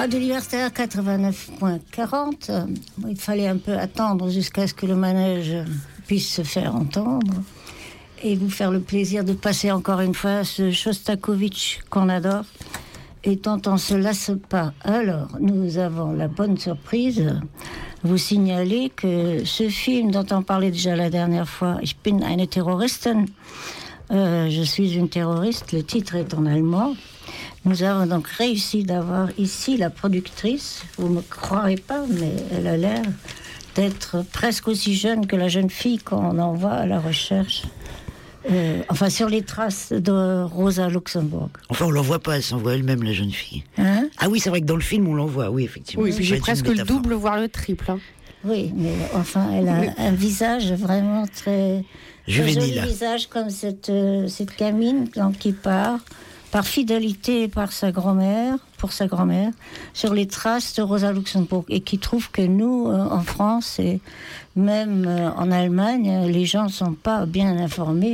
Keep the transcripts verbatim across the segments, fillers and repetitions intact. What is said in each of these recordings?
Radio Libertaire quatre-vingt-neuf quarante. Il fallait un peu attendre jusqu'à ce que le manège puisse se faire entendre et vous faire le plaisir de passer encore une fois ce Shostakovich qu'on adore et dont on ne se lasse pas. Alors, nous avons la bonne surprise de vous signaler que ce film dont on parlait déjà la dernière fois, Ich bin eine Terroristin, euh, je suis une terroriste, le titre est en allemand. Nous avons donc réussi d'avoir ici la productrice. Vous ne me croirez pas, mais elle a l'air d'être presque aussi jeune que la jeune fille qu'on envoie à la recherche. Euh, enfin, sur les traces de Rosa Luxemburg. Enfin, on l'envoie pas, elle s'envoie elle-même, la jeune fille. Hein? Ah oui, c'est vrai que dans le film, on l'envoie, oui, effectivement. Oui, puis j'ai presque le double, voire le triple. Hein. Oui, mais enfin, elle a un visage vraiment très... juvénile. Un joli visage comme cette, euh, cette gamine donc, qui part... par fidélité par sa grand-mère, pour sa grand-mère, sur les traces de Rosa Luxemburg, et qui trouve que nous, euh, en France et même euh, en Allemagne, les gens ne sont pas bien informés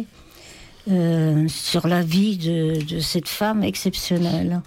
euh, sur la vie de, de cette femme exceptionnelle.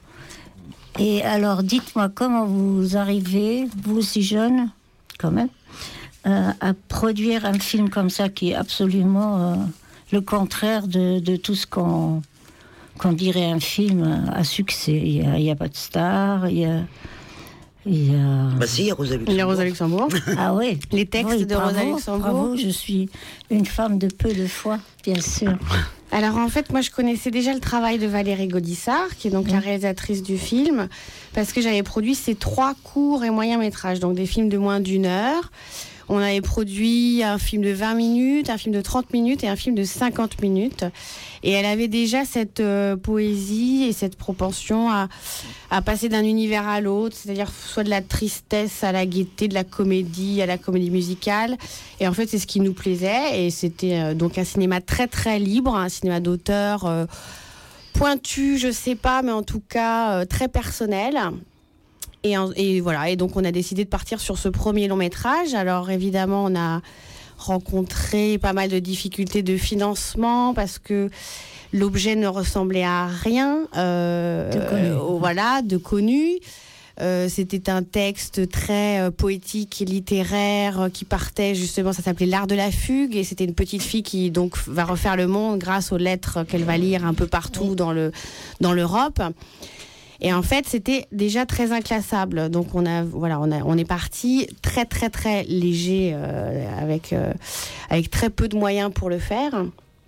Et alors, dites-moi, comment vous arrivez, vous aussi jeune, quand même, euh, à produire un film comme ça, qui est absolument euh, le contraire de, de tout ce qu'on... qu'on dirait un film à succès. Il n'y a, a pas de star, il y a... Il y a... Bah si, il y a Rosa Luxemburg. Il y a Rosa Luxemburg. Ah oui. Les textes oui, de bravo, Rosa Luxemburg. Bravo, je suis une femme de peu de foi, bien sûr. Alors en fait, moi je connaissais déjà le travail de Valérie Gaudissart, qui est donc mmh. la réalisatrice du film, parce que j'avais produit ces trois courts et moyens métrages, donc des films de moins d'une heure. On avait produit un film de vingt minutes, un film de trente minutes et un film de cinquante minutes. Et elle avait déjà cette euh, poésie et cette propension à, à passer d'un univers à l'autre, c'est-à-dire soit de la tristesse à la gaieté, de la comédie à la comédie musicale. Et en fait, c'est ce qui nous plaisait. Et c'était euh, donc un cinéma très très libre, un cinéma d'auteur euh, pointu, je sais pas, mais en tout cas euh, très personnel. Et, et voilà, et donc on a décidé de partir sur ce premier long métrage. Alors évidemment, on a rencontré pas mal de difficultés de financement parce que l'objet ne ressemblait à rien. Euh, de connu. Euh, voilà, de connu. Euh, c'était un texte très euh, poétique et littéraire euh, qui partait justement, ça s'appelait L'Art de la Fugue, et c'était une petite fille qui donc va refaire le monde grâce aux lettres qu'elle va lire un peu partout dans le, dans l'Europe. Et en fait, c'était déjà très inclassable. Donc, on a, voilà, on a, on est parti très, très, très léger, euh, avec, euh, avec très peu de moyens pour le faire.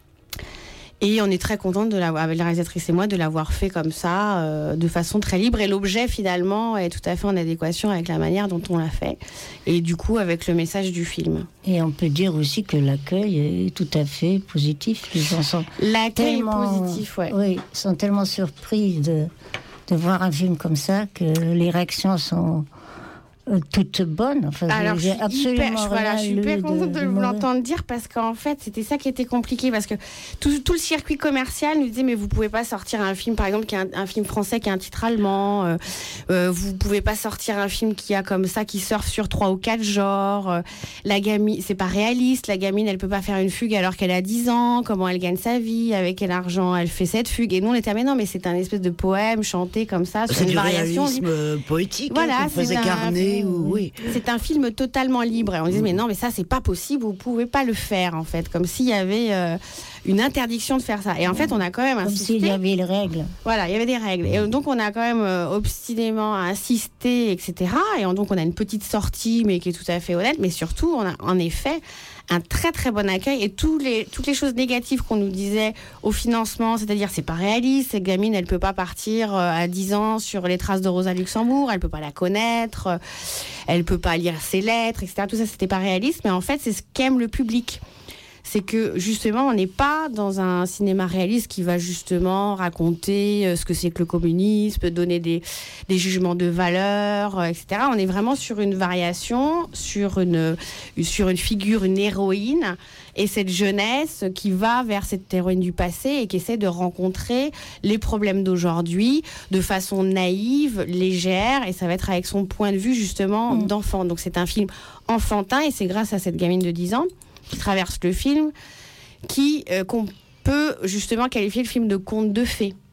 Et on est très contente de l'avoir, avec la réalisatrice et moi, de l'avoir fait comme ça, euh, de façon très libre. Et l'objet, finalement, est tout à fait en adéquation avec la manière dont on l'a fait. Et du coup, avec le message du film. Et on peut dire aussi que l'accueil est tout à fait positif. Les gens sont l'accueil tellement, est positif, ouais. Oui, sont tellement surpris de... de voir un film comme ça, que les réactions sont euh, toutes bonnes. Enfin, alors, j'ai absolument hyper, voilà, je suis hyper contente de, de vous mauvais. l'entendre dire, parce qu'en fait, c'était ça qui était compliqué, parce que tout, tout le circuit commercial nous disait, mais vous pouvez pas sortir un film, par exemple, qui a un, un film français qui a un titre allemand, euh, euh, vous pouvez pas sortir un film qui a comme ça, qui surfe sur trois ou quatre genres, euh, la gamine, c'est pas réaliste, la gamine, elle peut pas faire une fugue alors qu'elle a dix ans, comment elle gagne sa vie, avec quel argent elle fait cette fugue, et nous on était, mais non, mais c'est un espèce de poème chanté comme ça, sur c'est une du variation réalisme poétique, voilà, hein, qu'on faisait un... carnet. Ou, oui. C'est un film totalement libre. Et on disait, mais non, mais ça, c'est pas possible, vous pouvez pas le faire, en fait. Comme s'il y avait euh, une interdiction de faire ça. Et en fait, on a quand même Comme insisté. s'il y avait les règles. Voilà, il y avait des règles. Et donc, on a quand même euh, obstinément insisté, et cetera. Et on, donc, on a une petite sortie, mais qui est tout à fait honnête. Mais surtout, on a en effet un très très bon accueil, et tous les, toutes les choses négatives qu'on nous disait au financement, c'est-à-dire c'est pas réaliste, cette gamine elle peut pas partir euh, à dix ans sur les traces de Rosa Luxemburg, elle peut pas la connaître, euh, elle peut pas lire ses lettres, et cetera. Tout ça c'était pas réaliste, mais en fait c'est ce qu'aime le public. C'est que justement on n'est pas dans un cinéma réaliste qui va justement raconter euh, ce que c'est que le communisme, donner des, des jugements de valeur, euh, et cetera. On est vraiment sur une variation, sur une, sur une figure, une héroïne, et cette jeunesse qui va vers cette héroïne du passé et qui essaie de rencontrer les problèmes d'aujourd'hui de façon naïve, légère, et ça va être avec son point de vue justement mmh. d'enfant. Donc c'est un film enfantin, et c'est grâce à cette gamine de dix ans qui traverse le film, qui, euh, qu'on peut justement qualifier le film de conte de fées.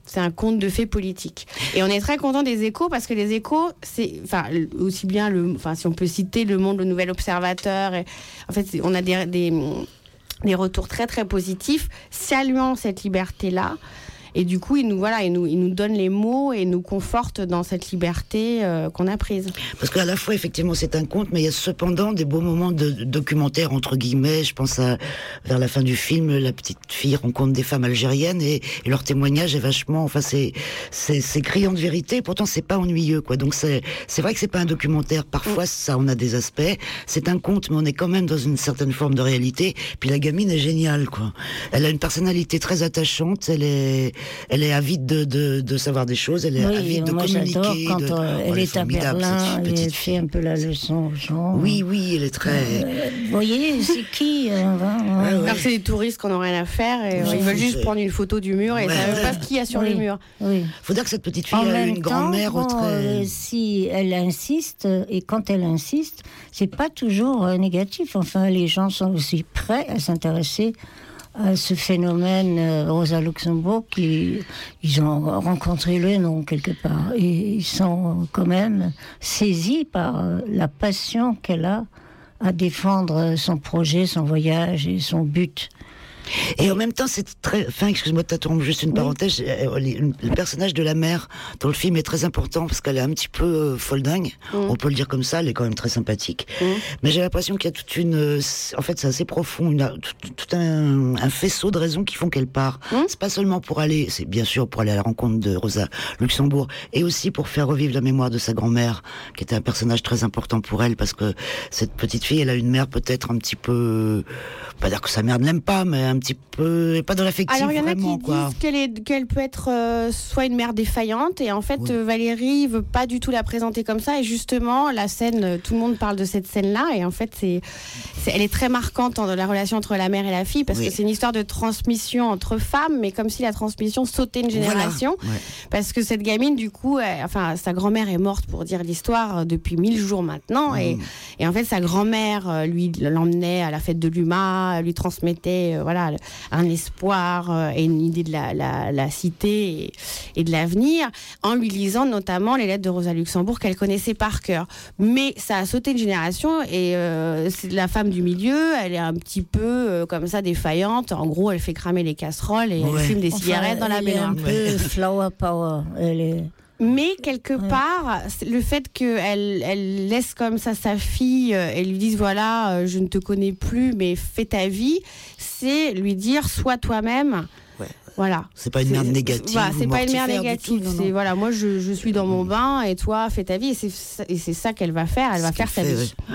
C'est un conte de fées politique. Et on est très content des Échos parce que les Échos, c'est, enfin, aussi bien le, enfin, si on peut citer Le Monde, Le Nouvel Observateur. Et, en fait, on a des, des, des retours très très positifs, saluant cette liberté-là. Et du coup, il nous, voilà, il nous, il nous donne les mots et nous conforte dans cette liberté euh, qu'on a prise. Parce qu'à la fois, effectivement, c'est un conte, mais il y a cependant des beaux moments de, de documentaire, entre guillemets. Je pense à, vers la fin du film, la petite fille rencontre des femmes algériennes et, et leur témoignage est vachement, enfin, c'est, c'est, c'est criant de vérité. Pourtant, c'est pas ennuyeux, quoi. Donc, c'est, c'est vrai que c'est pas un documentaire. Parfois, ça, on a des aspects. C'est un conte, mais on est quand même dans une certaine forme de réalité. Puis la gamine est géniale, quoi. Elle a une personnalité très attachante. Elle est, Elle est avide de, de, de savoir des choses, elle est oui, avide de moi communiquer. J'adore quand de... euh, elle oh, est à Berlin et elle fait un peu la leçon aux gens. Oui, oui, elle est très... Euh, vous voyez, c'est qui euh, va, ouais, ouais. Alors c'est des touristes qui n'ont rien à faire et oui, ils veulent juste prendre une photo du mur et ouais. ils ne savent pas ce qu'il y a sur oui. le mur. Oui. Faut dire que cette petite fille en a même une temps, grand-mère bon, très... Euh, si elle insiste, et quand elle insiste, c'est pas toujours euh, négatif. Enfin, les gens sont aussi prêts à s'intéresser à ce phénomène. euh, Rosa Luxemburg, qui, ils ont rencontré le nom quelque part et ils sont quand même saisis par euh, la passion qu'elle a à défendre son projet, son voyage et son but. Et en même temps, c'est très... Enfin, excuse-moi de t'interrompre, juste une parenthèse. Oui. Le personnage de la mère dans le film est très important parce qu'elle est un petit peu euh, folle dingue. Mm. On peut le dire comme ça, elle est quand même très sympathique. Mm. Mais j'ai l'impression qu'il y a toute une... En fait, c'est assez profond. Il y a tout, tout un, un faisceau de raisons qui font qu'elle part. Mm. C'est pas seulement pour aller... C'est bien sûr pour aller à la rencontre de Rosa Luxemburg et aussi pour faire revivre la mémoire de sa grand-mère, qui était un personnage très important pour elle parce que cette petite fille, elle a une mère peut-être un petit peu... Pas dire que sa mère ne l'aime pas, mais un petit peu, et pas dans l'affectif. Alors il y en a vraiment, qui quoi. disent qu'elle, est, qu'elle peut être euh, soit une mère défaillante, et en fait oui. euh, Valérie veut pas du tout la présenter comme ça, et justement la scène, tout le monde parle de cette scène-là, et en fait c'est, c'est elle est très marquante dans la relation entre la mère et la fille, parce oui. que c'est une histoire de transmission entre femmes, mais comme si la transmission sautait une génération, voilà. ouais. parce que cette gamine, du coup, elle, enfin sa grand-mère est morte pour dire l'histoire depuis mille jours maintenant, mmh. et, et en fait sa grand-mère lui l'emmenait à la fête de l'U M A, lui transmettait euh, voilà un espoir euh, et une idée de la, la, la cité et, et de l'avenir, en lui lisant notamment les lettres de Rosa Luxemburg qu'elle connaissait par cœur. Mais ça a sauté une génération et euh, c'est la femme du milieu, elle est un petit peu euh, comme ça défaillante. En gros, elle fait cramer les casseroles et ouais. elle fume des enfin, cigarettes dans la baignoire. Elle est un peu flower power. Elle est... Mais quelque ouais. part, le fait qu'elle elle laisse comme ça sa fille et lui dise voilà, je ne te connais plus, mais fais ta vie, c'est lui dire sois toi-même. Ouais. Voilà. C'est pas une merde négative. Voilà, c'est pas une merde négative. Tout, non, c'est non. voilà, moi je, je suis dans mon bain et toi fais ta vie et c'est et c'est ça qu'elle va faire. Elle va faire sa vie. Oui,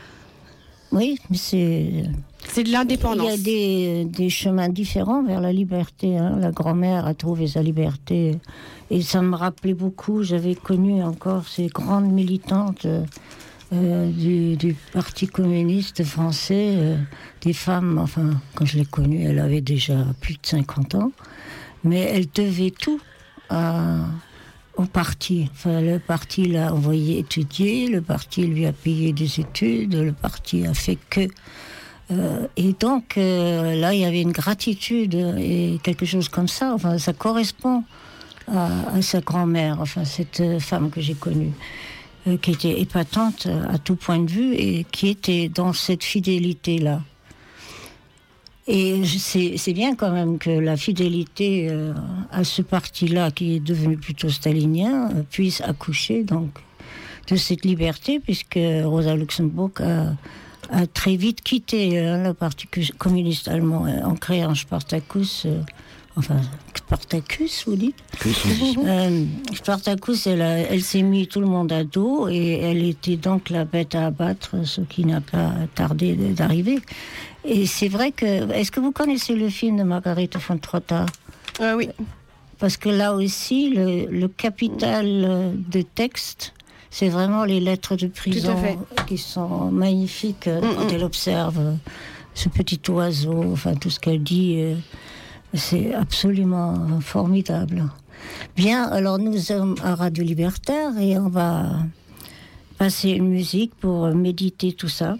oui mais c'est. C'est de l'indépendance. Il y a des, des chemins différents vers la liberté. Hein. La grand-mère a trouvé sa liberté. Et ça me rappelait beaucoup, j'avais connu encore ces grandes militantes euh, du, du Parti communiste français, euh, des femmes, enfin, quand je l'ai connue, elle avait déjà plus de cinquante ans, mais elle devait tout à, au parti. Enfin, le parti l'a envoyé étudier, le parti lui a payé des études, le parti a fait que... Euh, et donc, euh, là, il y avait une gratitude et quelque chose comme ça. Enfin, ça correspond à, à sa grand-mère, enfin, cette femme que j'ai connue, euh, qui était épatante à tout point de vue et qui était dans cette fidélité-là. Et c'est, c'est bien quand même que la fidélité euh, à ce parti-là, qui est devenu plutôt stalinien, euh, puisse accoucher donc de cette liberté, puisque Rosa Luxemburg a... a très vite quitté euh, le Parti communiste allemand euh, en créant Spartacus, euh, enfin Spartacus, vous dites euh, Spartacus, elle, a, elle s'est mis tout le monde à dos et elle était donc la bête à abattre, ce qui n'a pas tardé d'arriver. Et c'est vrai que... Est-ce que vous connaissez le film de Margarete von Trotta ? euh, Oui. Parce que là aussi, le, le capital de texte... C'est vraiment les lettres de prison qui sont magnifiques mmh, quand mmh. elle observe ce petit oiseau, enfin tout ce qu'elle dit, euh, c'est absolument formidable. Bien, alors nous sommes à Radio Libertaire et on va passer une musique pour méditer tout ça.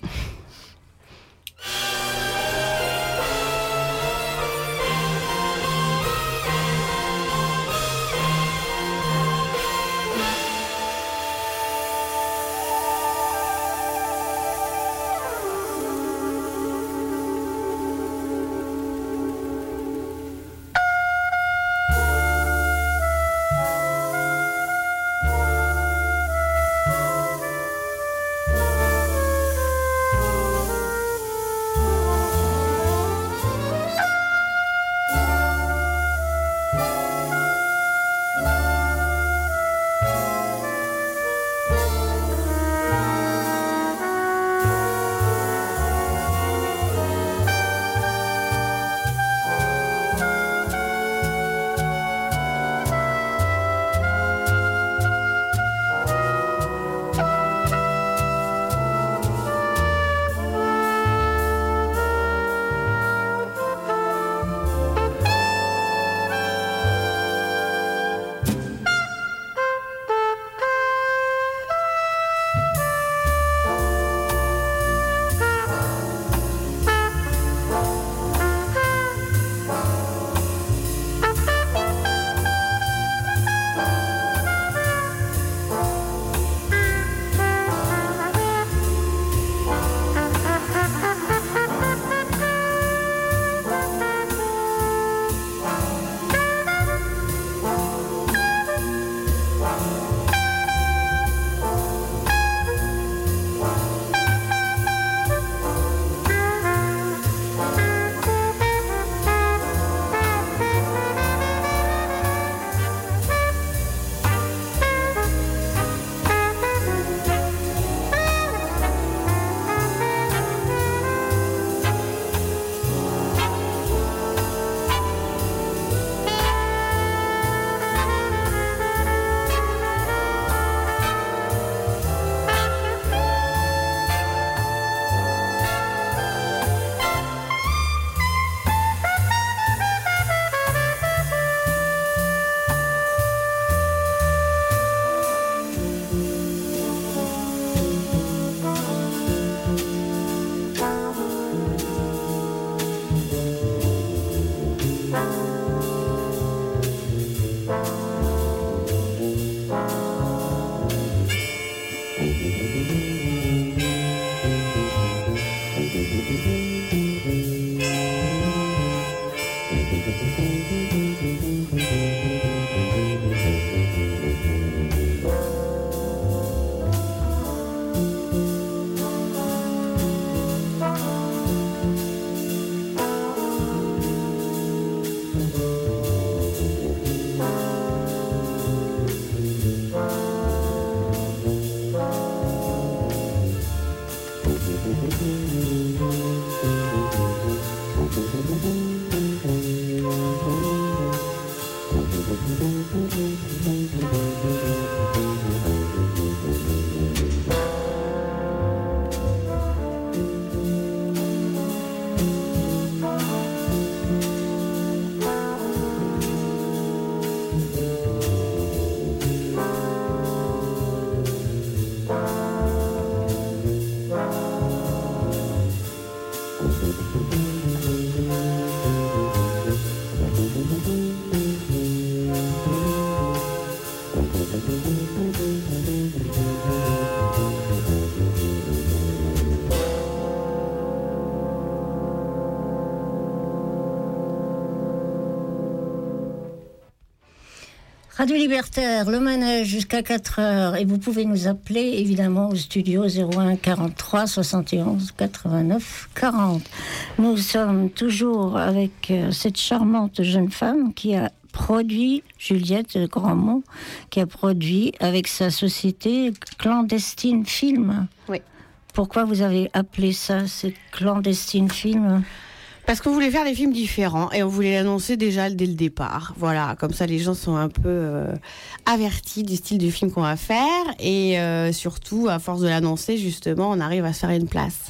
Radio Libertaire, le manège jusqu'à quatre heures. Et vous pouvez nous appeler évidemment au studio zéro un quarante-trois soixante et onze quatre-vingt-neuf quarante. Nous sommes toujours avec euh, cette charmante jeune femme qui a produit, Juliette Grandmont, qui a produit avec sa société Clandestine Film. Oui. Pourquoi vous avez appelé ça, cette Clandestine Film ? Parce qu'on voulait faire des films différents et on voulait l'annoncer déjà dès le départ. Voilà, comme ça les gens sont un peu euh, avertis du style du film qu'on va faire et euh, surtout, à force de l'annoncer, justement, on arrive à se faire une place.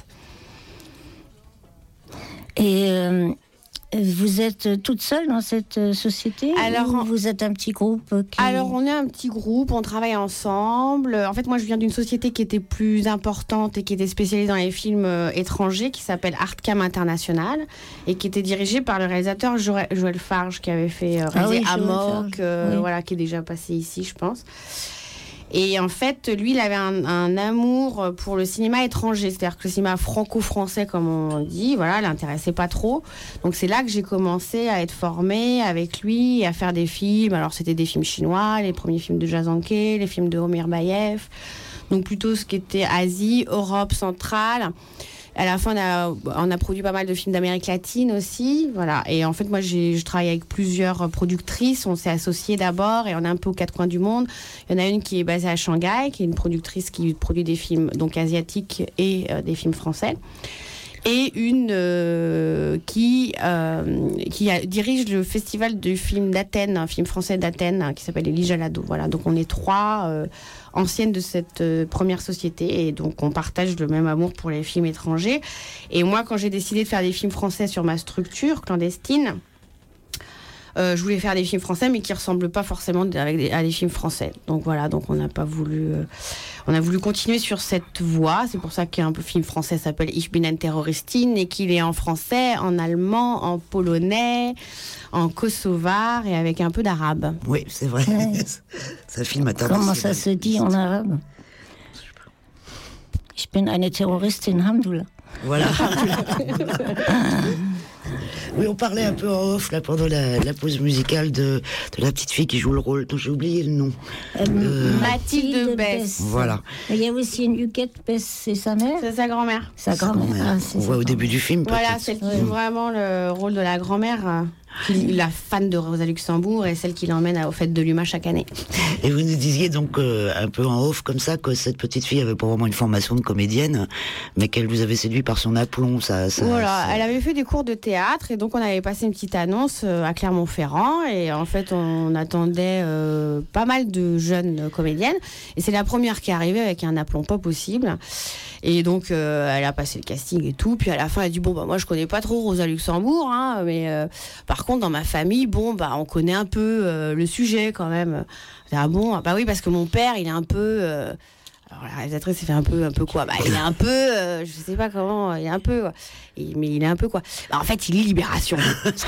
Et euh, vous êtes toute seule dans cette société alors, ou vous êtes un petit groupe qui... Alors, on est un petit groupe, on travaille ensemble. En fait, moi, je viens d'une société qui était plus importante et qui était spécialisée dans les films euh, étrangers, qui s'appelle Artcam International, et qui était dirigée par le réalisateur Joël, Joël Farge, qui avait fait euh, ah oui, Amok, euh, oui. voilà, qui est déjà passé ici, je pense. Et en fait, lui, il avait un, un amour pour le cinéma étranger, c'est-à-dire que le cinéma franco-français, comme on dit, voilà, l'intéressait pas trop. Donc c'est là que j'ai commencé à être formée avec lui et à faire des films. Alors c'était des films chinois, les premiers films de Jazanke, les films de Homer Bayev, donc plutôt ce qui était Asie, Europe centrale. À la fin, on a, on a produit pas mal de films d'Amérique latine aussi, voilà. Et en fait, moi, j'ai, je travaille avec plusieurs productrices. On s'est associés d'abord et on est un peu aux quatre coins du monde. Il y en a une qui est basée à Shanghai, qui est une productrice qui produit des films donc asiatiques et euh, des films français. Et une euh, qui, euh, qui a, dirige le festival du film d'Athènes, un film français d'Athènes, hein, qui s'appelle Elie Jalado. Voilà, donc on est trois euh, anciennes de cette euh, première société et donc on partage le même amour pour les films étrangers. Et moi, quand j'ai décidé de faire des films français sur ma structure clandestine, Euh, je voulais faire des films français, mais qui ressemblent pas forcément avec des, à des films français. Donc voilà, donc on n'a pas voulu, euh, on a voulu continuer sur cette voie. C'est pour ça qu'un film français s'appelle Ich bin ein Terroristin et qu'il est en français, en allemand, en polonais, en kosovar et avec un peu d'arabe. Oui, c'est vrai. Ouais. C'est un film international. Comment ça se dit en arabe ? Ich bin eine Terroristin, Hamdoullah. Voilà. Oui, on parlait un peu en off là pendant la, la pause musicale de, de la petite fille qui joue le rôle dont j'ai oublié le nom. Euh, Euh, Mathilde Besse. Voilà. Il y a aussi une Huguette Besse, c'est sa mère. C'est sa grand-mère. Sa grand-mère. Ah, c'est on sa voit au grand-mère. début du film. Voilà, peut-être. celle qui joue vraiment le rôle de la grand-mère, euh, qui- la fan de Rosa Luxembourg et celle qui l'emmène à- aux fêtes de l'U M A chaque année. Et vous nous disiez donc euh, un peu en off comme ça que cette petite fille avait pas vraiment une formation de comédienne, mais qu'elle vous avait séduit par son aplomb. Ça, ça, Voilà, ça- elle avait fait des cours de théâtre et donc on avait passé une petite annonce euh, à Clermont-Ferrand et en fait on attendait euh, pas mal de jeunes comédiennes et c'est la première qui est arrivée avec un aplomb pas possible et donc euh, elle a passé le casting et tout, puis à la fin elle a dit bon bah moi je connais pas trop Rosa Luxembourg hein, mais euh, par contre dans ma famille bon bah on connaît un peu euh, le sujet quand même. Ah bon, bah oui parce que mon père il est un peu euh, alors la réalisatrice s'est fait un peu, un peu quoi bah, il est un peu, euh, je sais pas comment, il est un peu, et, mais il est un peu quoi. Bah, en fait, il lit Libération.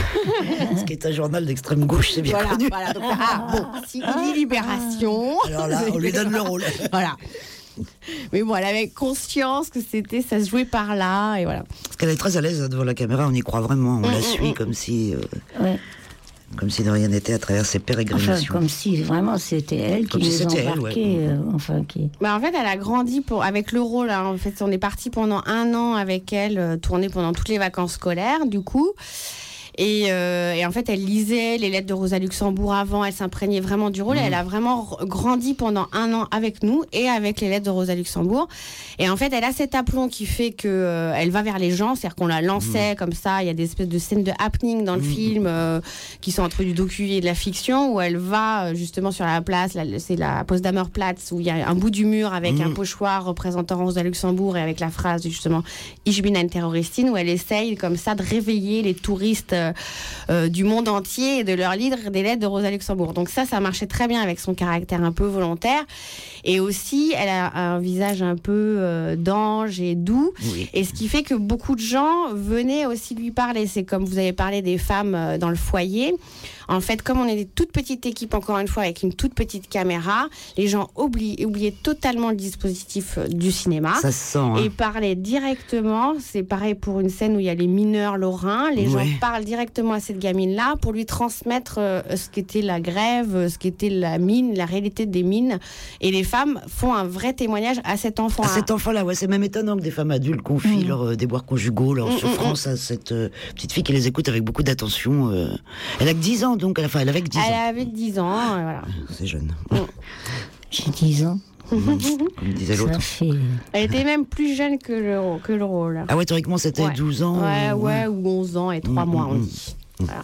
Ce qui est un journal d'extrême gauche, c'est bien voilà, connu. voilà. Donc, ah bon, s'il lit Libération. Alors là, on lui donne le rôle. Voilà. Mais bon, elle avait conscience que c'était, ça se jouait par là, et voilà. Parce qu'elle est très à l'aise devant la caméra, on y croit vraiment, on Mm, la mm, suit mm. comme si, euh, Ouais. comme si de rien n'était à travers ses Enfin, pérégrinations. comme si vraiment c'était elle qui Comme si nous c'était elle, embarquait. ouais. euh, enfin, qui... Bah, en fait, elle a grandi pour, avec le rôle. Hein. En fait, on est parti pendant un an avec elle, euh, tourner pendant toutes les vacances scolaires, du coup. Et, euh, et en fait, elle lisait les lettres de Rosa Luxembourg avant, elle s'imprégnait vraiment du rôle. Mmh. Et elle a vraiment r- grandi pendant un an avec nous et avec les lettres de Rosa Luxembourg. Et en fait, elle a cet aplomb qui fait que euh, elle va vers les gens, c'est-à-dire qu'on la lançait comme ça. Il y a des espèces de scènes de happening dans le Mmh. film euh, qui sont entre du docu et de la fiction, où elle va euh, justement sur la place, là, c'est la Potsdamer Platz, où il y a un bout du mur avec Mmh. un pochoir représentant Rosa Luxembourg et avec la phrase justement Ich bin ein Terroristin, où elle essaye comme ça de réveiller les touristes euh, euh, du monde entier et de leur lire des lettres de Rosa Luxembourg. Donc ça, ça marchait très bien avec son caractère un peu volontaire. Et aussi, elle a un visage un peu euh, d'ange et doux. Oui. Et ce qui fait que beaucoup de gens venaient aussi lui parler. C'est comme vous avez parlé des femmes euh, dans le foyer. En fait, comme on est une toute petite équipe, encore une fois, avec une toute petite caméra, les gens oublient, oubliaient totalement le dispositif du cinéma. Ça se sent. Hein. Et parlaient directement. C'est pareil pour une scène où il y a les mineurs lorrains. Les ouais. gens parlent directement à cette gamine-là pour lui transmettre euh, ce qu'était la grève, ce qu'était la mine, la réalité des mines. Et les femmes font un vrai témoignage à cet enfant. À cet enfant-là, ouais. C'est même étonnant que des femmes adultes confient mmh. leurs euh, déboires conjugaux, leurs mmh, souffrances mmh. à cette euh, petite fille qui les écoute avec beaucoup d'attention. Euh... Elle a que dix ans. Donc, enfin, elle avait que dix ans. Elle avait dix ans, euh, voilà. C'est jeune. Mm. J'ai dix ans. Mmh. Comme disait l'autre. Fait... Elle était même plus jeune que le, que le rôle. Ah ouais, théoriquement, c'était ouais. douze ans. Ouais, ou... ouais, ou onze ans et trois mmh, mois, mmh, on dit. Mmh. Voilà.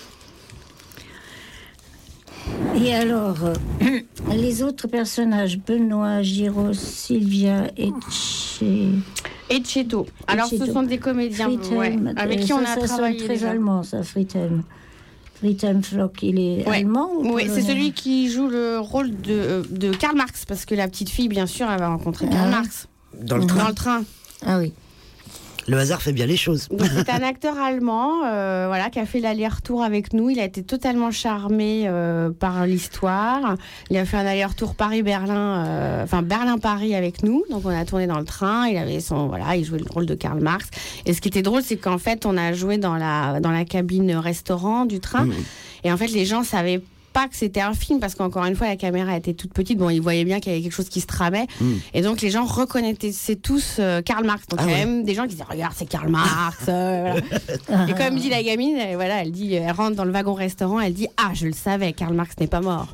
Et alors, euh, les autres personnages, Benoît, Giraud, Sylvia et Che... Et Cheto. Alors, Cheto. Ce sont des comédiens ouais, avec qui on a ça, travaillé. Ça très déjà. allemand, ça, Friedhelm. Friedhelm Flock, il est ouais. allemand ou Oui, c'est celui qui joue le rôle de, de Karl Marx, parce que la petite fille, bien sûr, elle va rencontrer Karl ah. Marx. Dans le train. Dans le train. Ah oui. Le hasard fait bien les choses. Donc, c'est un acteur allemand euh, voilà, qui a fait l'aller-retour avec nous. Il a été totalement charmé euh, par l'histoire. Il a fait un aller-retour Paris-Berlin, euh, enfin Berlin-Paris avec nous. Donc on a tourné dans le train. Il avait son, voilà, il jouait le rôle de Karl Marx. Et ce qui était drôle, c'est qu'en fait, on a joué dans la, dans la cabine restaurant du train. Mmh. Et en fait, les gens savaient pas que c'était un film parce qu'encore une fois la caméra était toute petite, bon ils voyaient bien qu'il y avait quelque chose qui se tramait mm. et donc les gens reconnaissaient tous euh, Karl Marx, donc ah il y a ouais. même des gens qui disaient regarde c'est Karl Marx euh, voilà. Et comme dit la gamine, elle, voilà, elle dit, elle rentre dans le wagon restaurant, elle dit ah je le savais, Karl Marx n'est pas mort.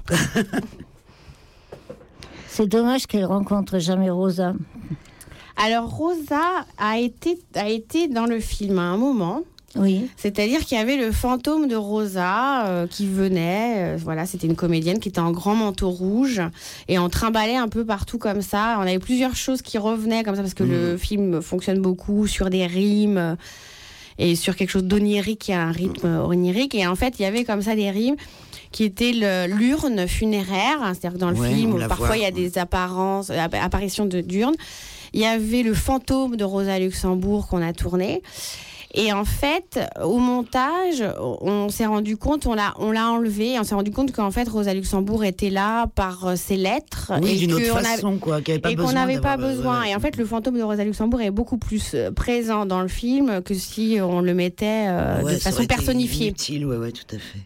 C'est dommage qu'elle rencontre jamais Rosa. Alors Rosa a été, a été dans le film à un moment. Oui. C'est-à-dire qu'il y avait le fantôme de Rosa euh, qui venait. Euh, voilà, c'était une comédienne qui était en grand manteau rouge et on trimballait un peu partout comme ça. On avait plusieurs choses qui revenaient comme ça parce que mmh. le film fonctionne beaucoup sur des rimes euh, et sur quelque chose d'onirique, qui a un rythme onirique. Et en fait, il y avait comme ça des rimes qui étaient le, l'urne funéraire. Hein, c'est-à-dire que dans le ouais, film, parfois voit. il y a des apparences, euh, apparitions de, d'urnes. Il y avait le fantôme de Rosa Luxembourg qu'on a tourné. Et en fait, au montage, on s'est rendu compte, on l'a, on l'a enlevé, on s'est rendu compte qu'en fait, Rosa Luxembourg était là par ses lettres. Oui, et d'une autre on façon, avait, quoi, et qu'on n'avait pas besoin. Et en fait, le fantôme de Rosa Luxembourg est beaucoup plus présent dans le film que si on le mettait euh, ouais, de façon personnifiée. Utile, ouais, ouais, tout à fait.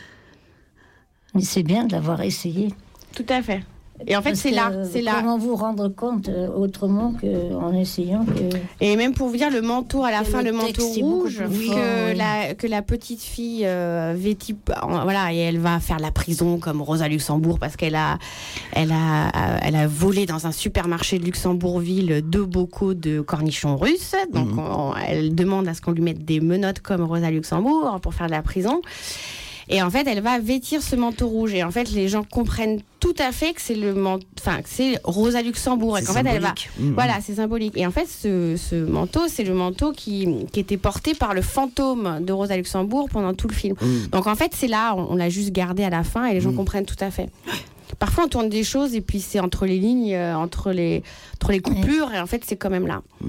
Mais c'est bien de l'avoir essayé. Tout à fait. Et en fait, Parce c'est là, c'est là. Comment vous rendre compte euh, autrement qu'en essayant que... Et même pour vous dire, le manteau, à la fin, le, le manteau rouge, oui. que, oh, la, que la petite fille euh, vêtit, voilà, et elle va faire la prison comme Rosa Luxembourg parce qu'elle a, elle a, elle a volé dans un supermarché de Luxembourgville deux bocaux de cornichons russes. Donc, mmh. on, elle demande à ce qu'on lui mette des menottes comme Rosa Luxembourg pour faire de la prison. Et en fait, elle va vêtir ce manteau rouge. Et en fait, les gens comprennent tout à fait que c'est le manteau, enfin, que c'est Rosa Luxembourg. C'est et qu'en symbolique. fait, elle va, mmh. voilà, c'est symbolique. Et en fait, ce, ce manteau, c'est le manteau qui, qui était porté par le fantôme de Rosa Luxembourg pendant tout le film. Mmh. Donc en fait, c'est là, on, on l'a juste gardé à la fin et les gens mmh. comprennent tout à fait. Parfois, on tourne des choses et puis c'est entre les lignes, euh, entre les, entre les coupures, et en fait, c'est quand même là. Mmh.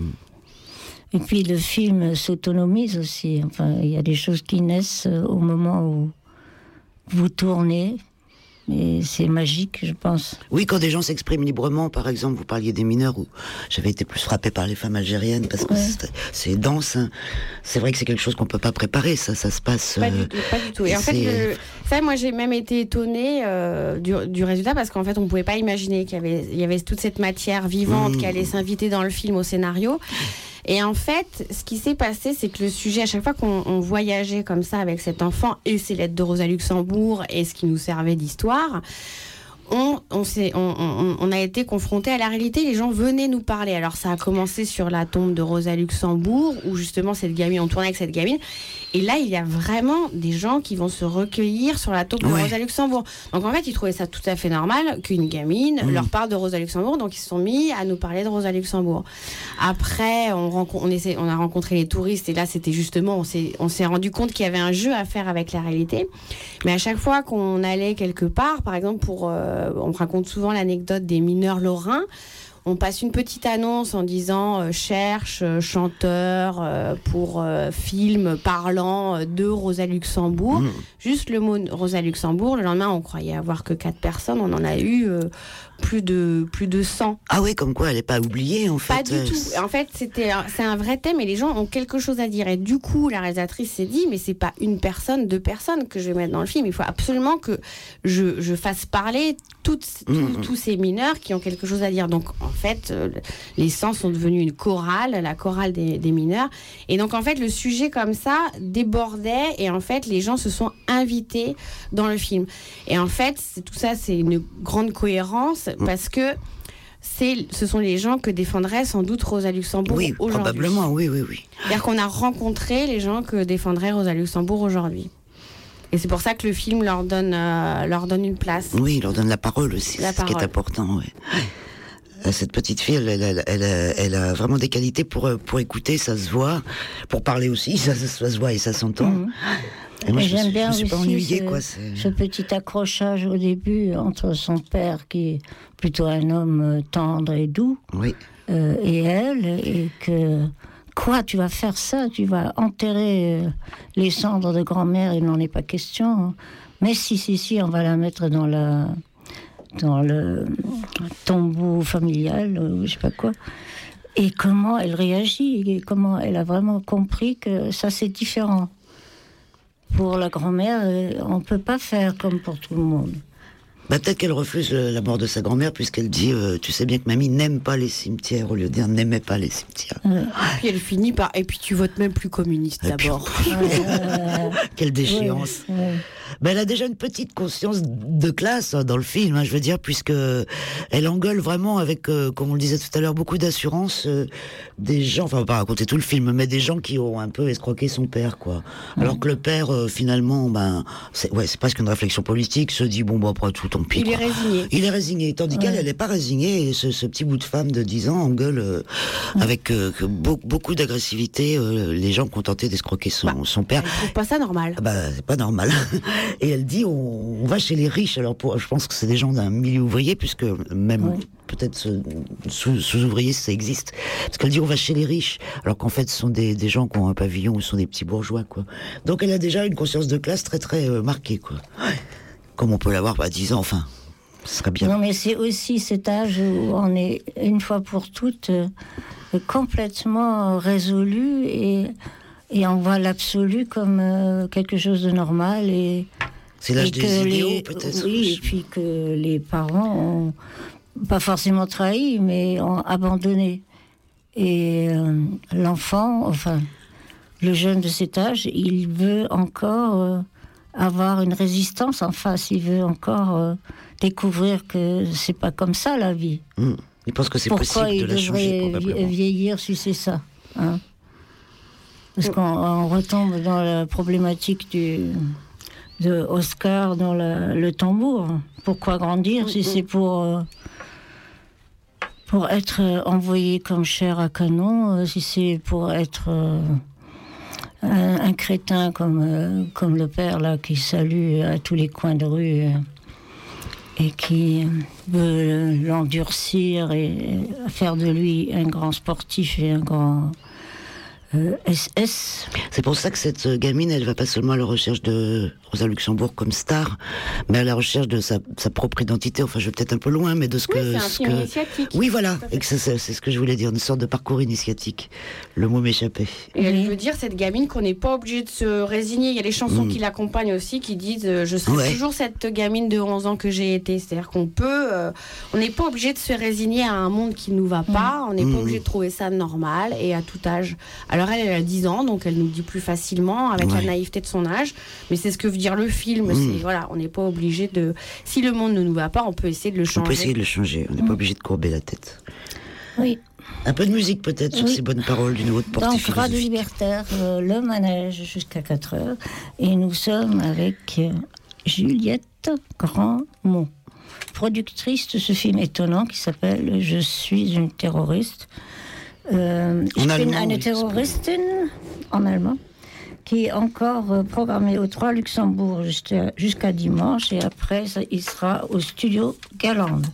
Et puis le film s'autonomise aussi. Enfin, il y a des choses qui naissent au moment où vous tournez, et c'est magique, je pense. Oui, quand des gens s'expriment librement, par exemple, vous parliez des mineurs, où j'avais été plus frappée par les femmes algériennes, parce que ouais. c'est, c'est dense. Hein. C'est vrai que c'est quelque chose qu'on peut pas préparer, ça, ça se passe... Pas euh, du tout, pas du tout. Et en fait, le, ça, moi, j'ai même été étonnée euh, du, du résultat, parce qu'en fait, on pouvait pas imaginer qu'il y avait, il y avait toute cette matière vivante mmh. qui allait s'inviter dans le film, au scénario. Et en fait, ce qui s'est passé, c'est que le sujet, à chaque fois qu'on on voyageait comme ça avec cet enfant et ses lettres de Rosa Luxembourg et ce qui nous servait d'histoire, on, on, s'est, on, on, on a été confrontés à la réalité. Les gens venaient nous parler. Alors ça a commencé sur la tombe de Rosa Luxembourg, où justement cette gamine, on tournait avec cette gamine. Et là, il y a vraiment des gens qui vont se recueillir sur la tombe ouais. de Rosa Luxembourg. Donc en fait, ils trouvaient ça tout à fait normal qu'une gamine mmh. leur parle de Rosa Luxembourg. Donc ils se sont mis à nous parler de Rosa Luxembourg. Après, on, rencontre, on, essaie, on a rencontré les touristes. Et là, c'était justement, on s'est, on s'est rendu compte qu'il y avait un jeu à faire avec la réalité. Mais à chaque fois qu'on allait quelque part, par exemple pour... Euh, euh, on raconte souvent l'anecdote des mineurs lorrains. On passe une petite annonce en disant euh, cherche euh, chanteur euh, pour euh, film parlant euh, de Rosa Luxembourg. Mmh. Juste le mot Rosa Luxembourg. Le lendemain, on croyait avoir que quatre personnes. On en a eu euh, plus de plus de cent. Ah oui, comme quoi elle n'est pas oubliée en fait. Pas du tout. En fait, c'était c'est un vrai thème et les gens ont quelque chose à dire. Et du coup, la réalisatrice s'est dit mais c'est pas une personne, deux personnes que je vais mettre dans le film. Il faut absolument que je, je fasse parler toutes, mmh. tous ces mineurs qui ont quelque chose à dire. Donc en fait, euh, les cent sont devenus une chorale, la chorale des, des mineurs. Et donc en fait, le sujet comme ça débordait et en fait, les gens se sont invités dans le film. Et en fait, c'est, tout ça, c'est une grande cohérence parce que c'est, ce sont les gens que défendrait sans doute Rosa Luxembourg oui, aujourd'hui. Probablement, oui, oui, oui. C'est-à-dire qu'on a rencontré les gens que défendrait Rosa Luxembourg aujourd'hui. Et c'est pour ça que le film leur donne, euh, leur donne une place. Oui, il leur donne la parole aussi, la c'est parole. Ce qui est important, oui. Cette petite fille, elle, elle, elle, elle a vraiment des qualités pour, pour écouter, ça se voit, pour parler aussi, ça, ça se voit et ça s'entend. Mmh. Et moi, j'aime je, bien je me suis pas aussi ennuyée, ce, quoi, c'est... ce petit accrochage au début entre son père, qui est plutôt un homme tendre et doux, oui. euh, et elle, et que... Quoi, tu vas faire ça? Tu vas enterrer euh, les cendres de grand-mère? Il n'en est pas question. Mais si, si, si, on va la mettre dans la, dans le tombeau familial, ou je sais pas quoi. Et comment elle réagit, et comment elle a vraiment compris que ça c'est différent. Pour la grand-mère, on peut pas faire comme pour tout le monde. Bah, peut-être qu'elle refuse le, la mort de sa grand-mère puisqu'elle dit euh, tu sais bien que mamie n'aime pas les cimetières au lieu de dire n'aimait pas les cimetières. Euh, et puis elle finit par et puis tu votes même plus communiste et d'abord. Puis... euh... Quelle déchéance. Ouais, ouais. Ben, elle a déjà une petite conscience de classe hein, dans le film, hein, je veux dire, puisque elle engueule vraiment avec, euh, comme on le disait tout à l'heure, beaucoup d'assurance euh, des gens, enfin, on va pas raconter tout le film, mais des gens qui ont un peu escroqué son père, quoi. Mmh. Alors que le père, euh, finalement, ben, c'est, ouais, c'est presque une réflexion politique, se dit, bon, bah, après tout, tant pis. Il quoi. est résigné. Il est résigné, tandis ouais. qu'elle, elle n'est pas résignée, et ce, ce petit bout de femme de dix ans engueule euh, mmh. avec euh, beau, beaucoup d'agressivité euh, les gens qui ont tenté d'escroquer son, bah, son père. Elle trouve pas ça normal. Bah, c'est pas normal. Et elle dit, on, on va chez les riches. Alors, pour, je pense que c'est des gens d'un milieu ouvrier, puisque même oui. peut-être sous, sous-ouvriers, ça existe. Parce qu'elle dit, on va chez les riches. Alors qu'en fait, ce sont des, des gens qui ont un pavillon ou ce sont des petits bourgeois, quoi. Donc, elle a déjà une conscience de classe très, très euh, marquée, quoi. Comme on peut l'avoir à dix ans, enfin. Ce serait bien. Non, mais c'est aussi cet âge où on est, une fois pour toutes, euh, complètement résolu et... Et on voit l'absolu comme euh, quelque chose de normal. Et, c'est l'âge et des que idéaux, les, peut-être. Oui, et puis que les parents ont pas forcément trahi, mais ont abandonné. Et euh, l'enfant, enfin, le jeune de cet âge, il veut encore euh, avoir une résistance en face. Il veut encore euh, découvrir que c'est pas comme ça, la vie. Mmh. Il pense que c'est Pourquoi possible de la changer, probablement. Pourquoi il devrait vieillir si c'est ça, hein? Parce qu'on on retombe dans la problématique du, de Oscar dans la, le tambour. Pourquoi grandir si c'est pour, euh, pour être envoyé comme chair à canon, euh, si c'est pour être euh, un, un crétin comme, euh, comme le père là, qui salue à tous les coins de rue euh, et qui veut l'endurcir et faire de lui un grand sportif et un grand... Euh, S S. C'est pour ça que cette gamine, elle va pas seulement à la recherche de Rosa Luxembourg comme star, mais à la recherche de sa, sa propre identité. Enfin, je vais peut-être un peu loin, mais de ce oui, que... c'est un ce film que... initiatique. Oui, voilà, et que c'est, c'est, c'est ce que je voulais dire, une sorte de parcours initiatique. Le mot m'échappait. Et elle veut dire, cette gamine, qu'on n'est pas obligé de se résigner. Il y a les chansons mmh. qui l'accompagnent aussi, qui disent euh, « Je serai ouais. toujours cette gamine de onze ans que j'ai été ». C'est-à-dire qu'on peut... Euh, on n'est pas obligé de se résigner à un monde qui ne nous va pas. Mmh. On n'est pas mmh. obligé de trouver ça normal et à tout âge. Alors elle, elle a dix ans, donc elle nous dit plus facilement, avec ouais. la naïveté de son âge. Mais c'est ce que veut dire le film. Mmh. C'est, voilà, on n'est pas obligé de... Si le monde ne nous va pas, on peut essayer de le changer. On peut essayer de le changer. On n'est mmh. pas obligé de courber la tête. Oui. Un peu de musique peut-être oui. sur ces bonnes paroles d'une haute portée donc, philosophique. Donc, Radio Libertaire, euh, le manège jusqu'à quatre heures. Et nous sommes avec euh, Juliette Grandmont, productrice de ce film étonnant qui s'appelle « Je suis une terroriste ». Euh, en ich allemand, bin eine oui, Terroristin, en allemand. qui est encore euh, programmé au trois Luxembourg jusqu'à, jusqu'à dimanche, et après, ça, il sera au studio Galande.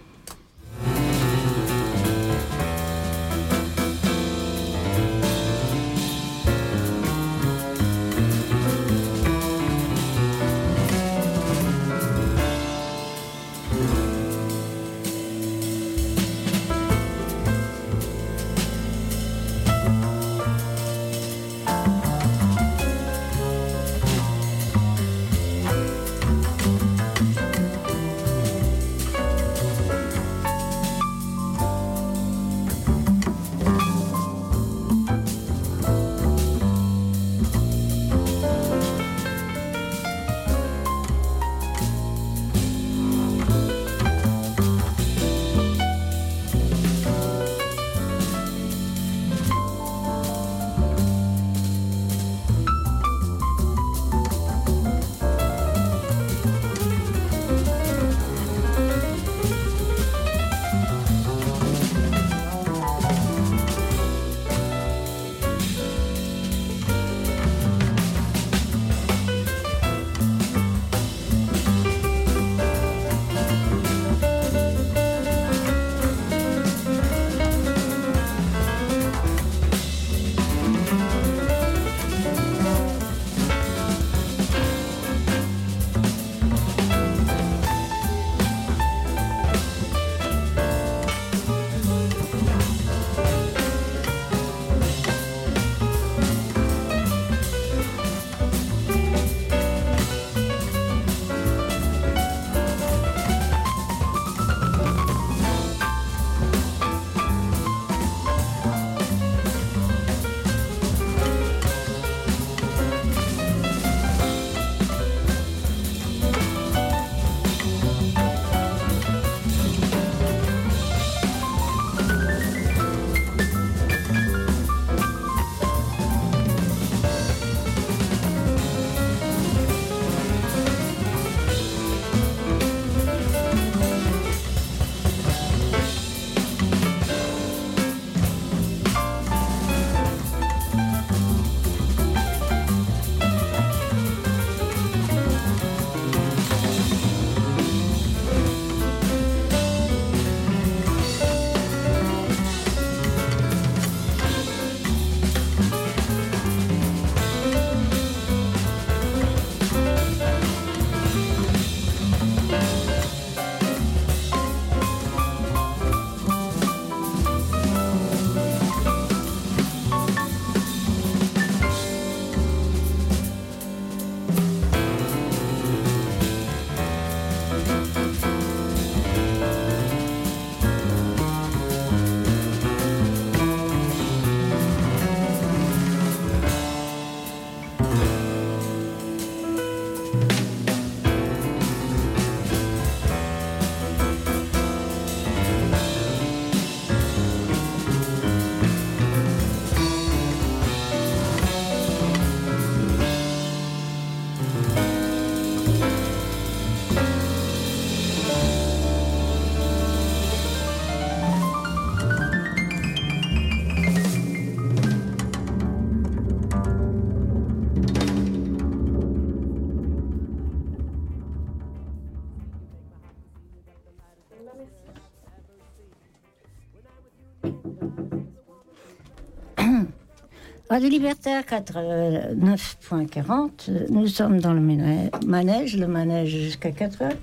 Radio Libertaire quatre-vingt-neuf point quarante, nous sommes dans le manège, le manège jusqu'à quatre heures.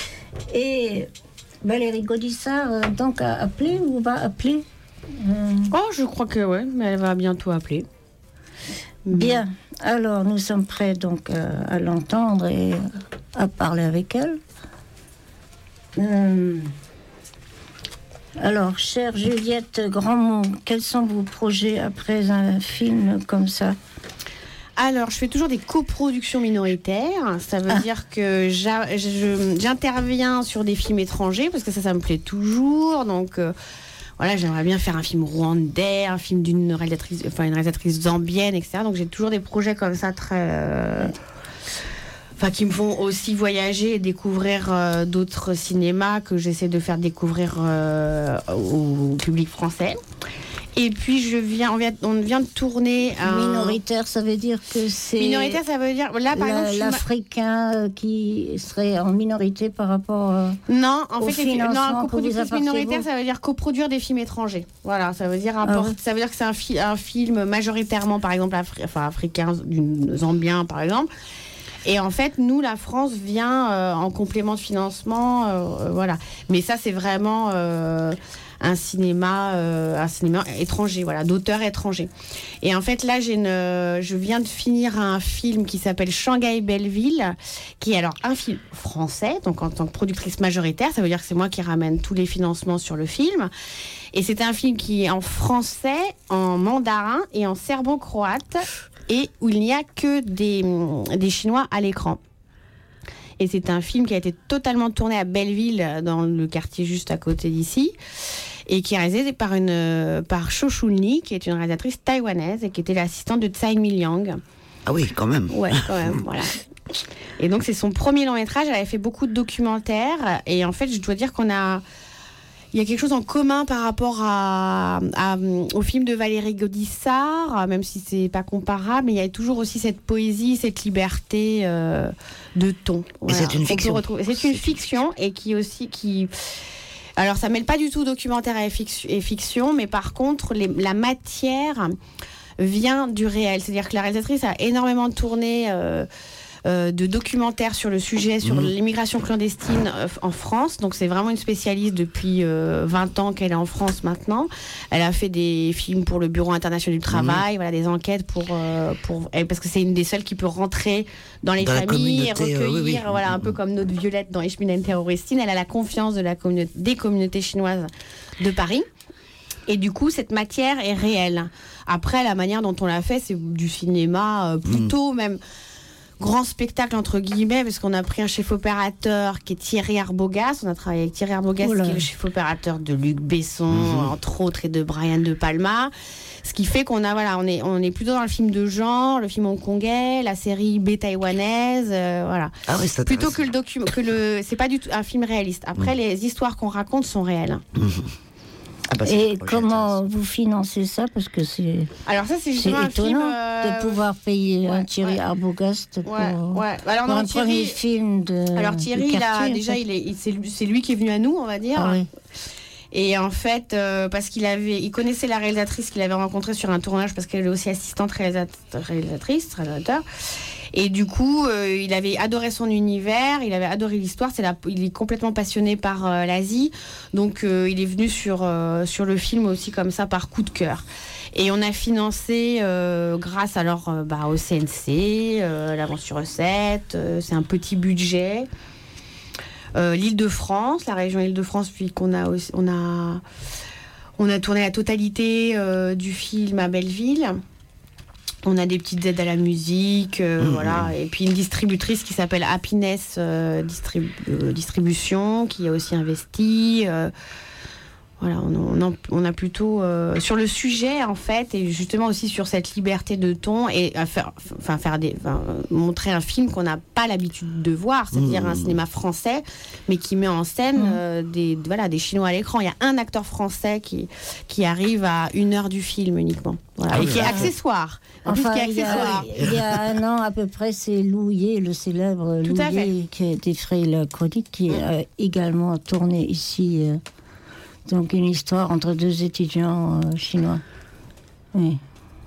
Et Valérie Gaudissart, donc, a appelé ou va appeler euh... Oh, je crois que oui, mais elle va bientôt appeler. Bien, alors nous sommes prêts donc euh, à l'entendre et à parler avec elle. Euh... Alors, chère Juliette Grandmont, quels sont vos projets après un film comme ça ? Alors, je fais toujours des coproductions minoritaires. Ça veut ah. dire que j'a, je, j'interviens sur des films étrangers, parce que ça, ça me plaît toujours. Donc, euh, voilà, j'aimerais bien faire un film rwandais, un film d'une réalisatrice, enfin, une réalisatrice zambienne, et cetera. Donc, j'ai toujours des projets comme ça très... Euh, Enfin, qui me font aussi voyager et découvrir euh, d'autres cinémas que j'essaie de faire découvrir euh, au public français. Et puis je viens, on vient, on vient de tourner. Un... Minoritaire, ça veut dire que c'est. Minoritaire, ça veut dire là par la, exemple. L'Africain ma... qui serait en minorité par rapport. Euh, non, en au fait, les, non, coproductrice minoritaire, ça veut dire coproduire des films étrangers. Voilà, ça veut dire apport, ah ouais. ça veut dire que c'est un, fi- un film majoritairement, par exemple, afri- enfin africain, d'une zambien, par exemple. Et en fait, nous, la France vient euh, en complément de financement, euh, voilà. Mais ça, c'est vraiment. Euh, un cinéma euh, un cinéma étranger, voilà, d'auteurs étrangers. Et en fait là j'ai une, je viens de finir un film qui s'appelle Shanghai Belleville, qui est alors un film français, donc en tant que productrice majoritaire, ça veut dire que c'est moi qui ramène tous les financements sur le film. Et c'est un film qui est en français, en mandarin et en serbo-croate, et où il n'y a que des, des Chinois à l'écran. Et c'est un film qui a été totalement tourné à Belleville, dans le quartier juste à côté d'ici, et qui est réalisé par, une, par Cho Chun-li, qui est une réalisatrice taïwanaise et qui était l'assistante de Tsai Mi-liang. Ah oui, quand même. Ouais, quand même, voilà. Et donc, c'est son premier long métrage. Elle avait fait beaucoup de documentaires. Et en fait, je dois dire qu'on a... Il y a quelque chose en commun par rapport à, à, au film de Valérie Gaudissart, même si c'est pas comparable, mais il y a toujours aussi cette poésie, cette liberté euh, de ton. Voilà. Et c'est une fiction. C'est une fiction et qui aussi qui. Alors ça mêle pas du tout documentaire et fiction, et fiction mais par contre les, la matière vient du réel. C'est-à-dire que la réalisatrice a énormément tourné. Euh, Euh, de documentaires sur le sujet, sur mmh. l'immigration clandestine euh, en France. Donc c'est vraiment une spécialiste depuis euh, vingt ans qu'elle est en France maintenant. Elle a fait des films pour le Bureau international du travail, mmh. voilà, des enquêtes pour, euh, pour elle, parce que c'est une des seules qui peut rentrer dans les dans familles et recueillir, euh, oui, oui. voilà, un mmh. peu comme notre Violette dans Ich bin eine Terroristin. Elle a la confiance de la communauté, des communautés chinoises de Paris. Et du coup, cette matière est réelle. Après, la manière dont on l'a fait, c'est du cinéma euh, plutôt mmh. même... grand spectacle entre guillemets, parce qu'on a pris un chef opérateur qui est Thierry Arbogast. On a travaillé avec Thierry Arbogast, qui est le chef opérateur de Luc Besson, mmh. entre autres, et de Brian De Palma. Ce qui fait qu'on a, voilà, on est, on est plutôt dans le film de genre, le film hongkongais, la série B taïwanaise, euh, voilà. Ah oui, c'est plutôt que le document, que le, c'est pas du tout un film réaliste. Après, mmh. les histoires qu'on raconte sont réelles. Mmh. Ah bah et comment vous financez ça? Parce que c'est, alors ça, c'est, c'est étonnant film, euh... de pouvoir payer ouais, un Thierry ouais. Arbogast pour, ouais, ouais. Alors, pour non, un Thierry... premier film de Alors Thierry, de quartier, il a, en déjà, fait. il est, il, c'est, lui, c'est lui qui est venu à nous, on va dire. Ah, oui. Et en fait, euh, parce qu'il avait, il connaissait la réalisatrice qu'il avait rencontrée sur un tournage, parce qu'elle est aussi assistante réalisatrice, réalisateur. Et du coup, euh, il avait adoré son univers, il avait adoré l'histoire. C'est la, il est complètement passionné par euh, l'Asie, donc euh, il est venu sur euh, sur le film aussi comme ça par coup de cœur. Et on a financé euh, grâce alors euh, bah, au C N C, euh, l'avance sur recette. Euh, c'est un petit budget. Euh, L'Île-de-France, la région Île-de-France, puis qu'on a aussi, on a on a tourné la totalité euh, du film à Belleville. On a des petites aides à la musique, euh, mmh. voilà. Et puis une distributrice qui s'appelle Happiness euh, Distrib- euh, Distribution, qui a aussi investi. Euh, voilà, on, on, on a plutôt euh, sur le sujet en fait, et justement aussi sur cette liberté de ton et à faire, enfin faire des, enfin, montrer un film qu'on n'a pas l'habitude de voir, c'est-à-dire mmh. un cinéma français, mais qui met en scène mmh. euh, des, voilà, des Chinois à l'écran. Il y a un acteur français qui qui arrive à une heure du film uniquement, voilà, ah et oui, qui est ah, accessoire. En enfin, plus, qui est accessoire. Il y, a, il y a un an à peu près, c'est Lou Ye, le célèbre Lou Ye, qui a défrayé la chronique, qui mmh. a également tourné ici. Euh, Donc une histoire entre deux étudiants euh, chinois. Oui.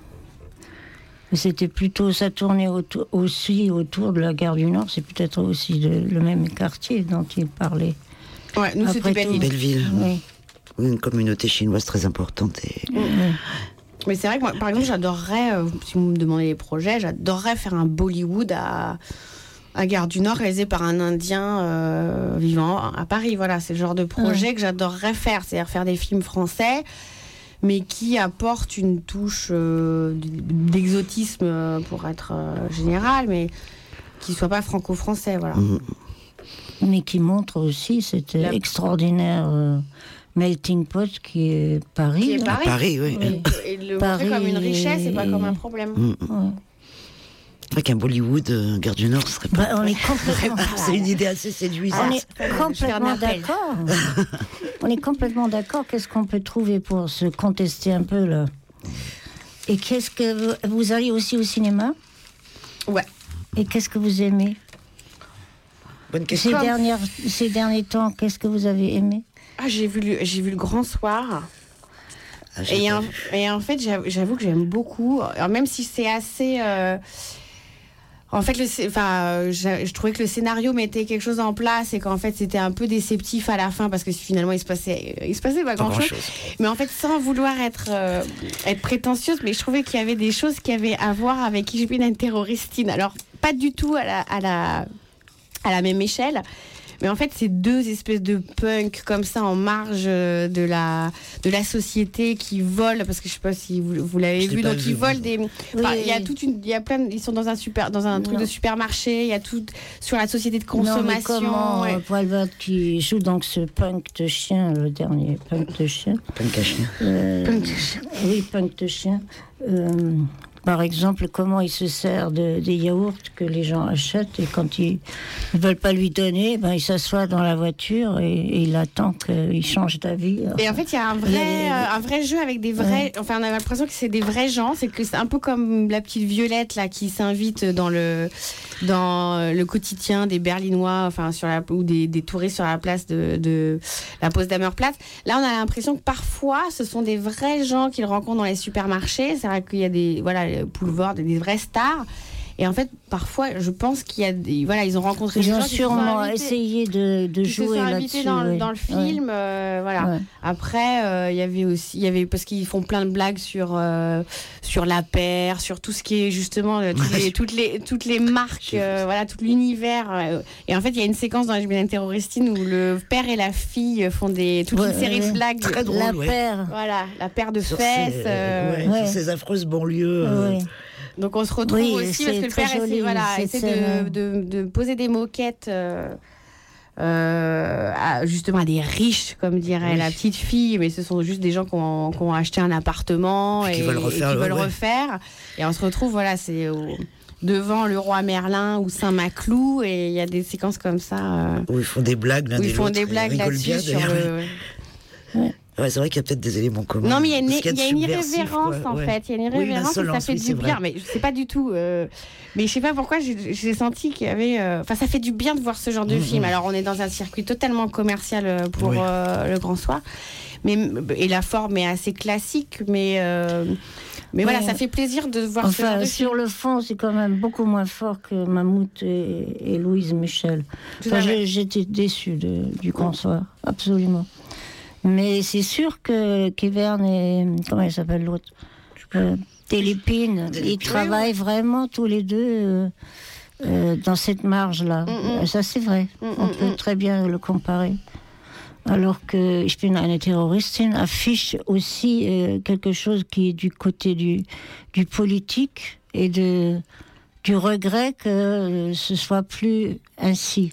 Mais c'était plutôt, ça tournait autour, aussi autour de la gare du Nord. C'est peut-être aussi de, le même quartier dont il parlait. Ouais, nous Après c'était Belleville. Belleville. Oui. Une communauté chinoise très importante. Et... Mmh. Mais c'est vrai que moi, par exemple, j'adorerais, euh, si vous me demandez les projets, j'adorerais faire un Bollywood à... à Gare du Nord, réalisé par un Indien euh, vivant à Paris. Voilà, c'est le genre de projet ouais. que j'adorerais faire, c'est-à-dire faire des films français, mais qui apportent une touche euh, d'exotisme euh, pour être euh, général, mais qui ne soit pas franco-français, voilà. Mmh. Mais qui montre aussi cet La... extraordinaire euh, melting pot qui est Paris. Qui est Paris, Paris oui. Et, et le Paris montrer comme une richesse et pas comme un problème. Mmh. Ouais. Avec un Bollywood, euh, Gare du Nord, ce serait pas. Bah, on est complètement. C'est une idée assez séduisante. On est complètement d'accord. On est complètement d'accord. Qu'est-ce qu'on peut trouver pour se contester un peu là? Et qu'est-ce que vous, vous allez aussi au cinéma? Ouais. Et qu'est-ce que vous aimez? Bonne question. Ces, dernières, ces derniers temps, qu'est-ce que vous avez aimé? Ah, j'ai vu le, j'ai vu le Grand Soir. Ah, Et en, et en fait, j'avoue, j'avoue que j'aime beaucoup. Alors, même si c'est assez. Euh, en fait, le, enfin, je, je trouvais que le scénario mettait quelque chose en place et qu'en fait, c'était un peu déceptif à la fin parce que finalement, il se passait, il se passait pas grand-chose. Grand mais en fait, sans vouloir être, euh, être prétentieuse, mais je trouvais qu'il y avait des choses qui avaient à voir avec Ich bin ein Terroristin. Alors, pas du tout à la, à la, à la même échelle. Mais en fait, c'est deux espèces de punk comme ça en marge de la, de la société qui volent, parce que je sais pas si vous, vous l'avez vu, donc ils volent des. Enfin, il oui. y a toute une, il y a plein, de, ils sont dans un super, dans un truc non. de supermarché. Il y a tout sur la société de consommation. Non, mais comment ouais. Poilvat qui joue donc ce punk de chien, le dernier punk de chien. Punk à chien. Euh, punk de chien. Oui, punk de chien. Euh, Par exemple, comment il se sert de, des yaourts que les gens achètent et quand ils ne veulent pas lui donner, ben, il s'assoit dans la voiture et, et il attend qu'il change d'avis. Et en fait, il y a un vrai, il euh, un vrai jeu avec des vrais... Ouais. Enfin, on a l'impression que c'est des vrais gens. C'est que c'est un peu comme la petite Violette là, qui s'invite dans le, dans le quotidien des Berlinois, enfin, sur la, ou des, des touristes sur la place de, de la Potsdamer Platz. Là, on a l'impression que parfois, ce sont des vrais gens qu'ils rencontrent dans les supermarchés. C'est vrai qu'il y a des... Voilà, Boulevard, des vraies stars. Et en fait, parfois, je pense qu'il y a des... Voilà, ils ont rencontré ils des ont gens sûrement qui essayé de, de qui jouer se sont là-dessus. dans, oui. dans le film. Ouais. Euh, voilà. Ouais. Après, euh, il y avait aussi... Il y avait, parce qu'ils font plein de blagues sur, euh, sur la paire, sur tout ce qui est justement... Euh, toutes, les, toutes, les, toutes les marques, euh, voilà, tout l'univers. Euh, et en fait, il y a une séquence dans Ich bin ein Terroristin où le père et la fille font des, toute ouais, une série ouais. de blagues. Très drôle, la ouais. paire. Voilà, la paire de sur fesses. Ces, euh, ouais, ouais. Sur ces affreuses banlieues. Euh, ouais. Donc on se retrouve oui, aussi parce que le père joli, essaie, voilà, essaie de, de, de poser des moquettes euh, euh, à, justement à des riches, comme dirait oui. la petite fille, mais ce sont juste des gens qui ont, qui ont acheté un appartement et, qui veulent refaire. Et, qui le, veulent ouais. refaire. Et on se retrouve, voilà, c'est au, devant le roi Merlin ou Saint-Maclou et il y a des séquences comme ça. Euh, où ils font des blagues l'un où des ils font l'autre, des blagues là-dessus bien, sur le... Ouais. Ouais, c'est vrai qu'il y a peut-être des éléments communs. Non, mais il y a une, y a y a une irrévérence quoi. en ouais. fait. Il y a une irrévérence oui, et ça fait oui, du bien. Mais je sais pas du tout. Euh, mais je sais pas pourquoi j'ai, j'ai senti qu'il y avait. Enfin, euh, ça fait du bien de voir ce genre de mmh, film. Mmh. Alors, on est dans un circuit totalement commercial pour oui. euh, le Grand Soir. Mais, et la forme est assez classique, mais. Euh, Mais ouais. voilà, ça fait plaisir de voir enfin, ce genre de sur film. le fond, c'est quand même beaucoup moins fort que Mammouth et, et Louise Michel. Enfin, j'ai, j'étais déçue de, du Grand Soir, absolument. Mais c'est sûr que Kevern et... Comment il s'appelle l'autre euh, Télépine, ils travaillent vraiment tous les deux euh, euh, dans cette marge-là. Mm-mm. Ça, c'est vrai. Mm-mm. On peut très bien le comparer. Alors que Ich bin eine Terroristin affiche aussi euh, quelque chose qui est du côté du, du politique et de, du regret que euh, ce soit plus ainsi.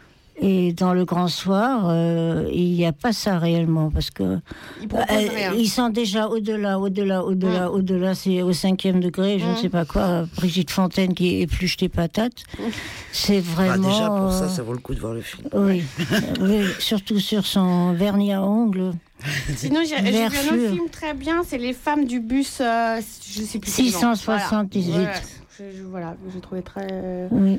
Et dans le Grand Soir, euh, il n'y a pas ça réellement, parce que ils, euh, ils sont déjà au-delà, au-delà, au-delà, mmh. au-delà, c'est au cinquième degré, je mmh. ne sais pas quoi, Brigitte Fontaine qui épluche des patates. Mmh. C'est vraiment... Ah, déjà, pour ça, ça vaut le coup de voir le film. Oui, oui, surtout sur son vernis à ongles. Sinon, j'ai, j'ai vu un autre film très bien, c'est Les femmes du bus, euh, je sais plus six cent soixante-dix-huit. Voilà, je, je, voilà, j'ai trouvé très... Oui.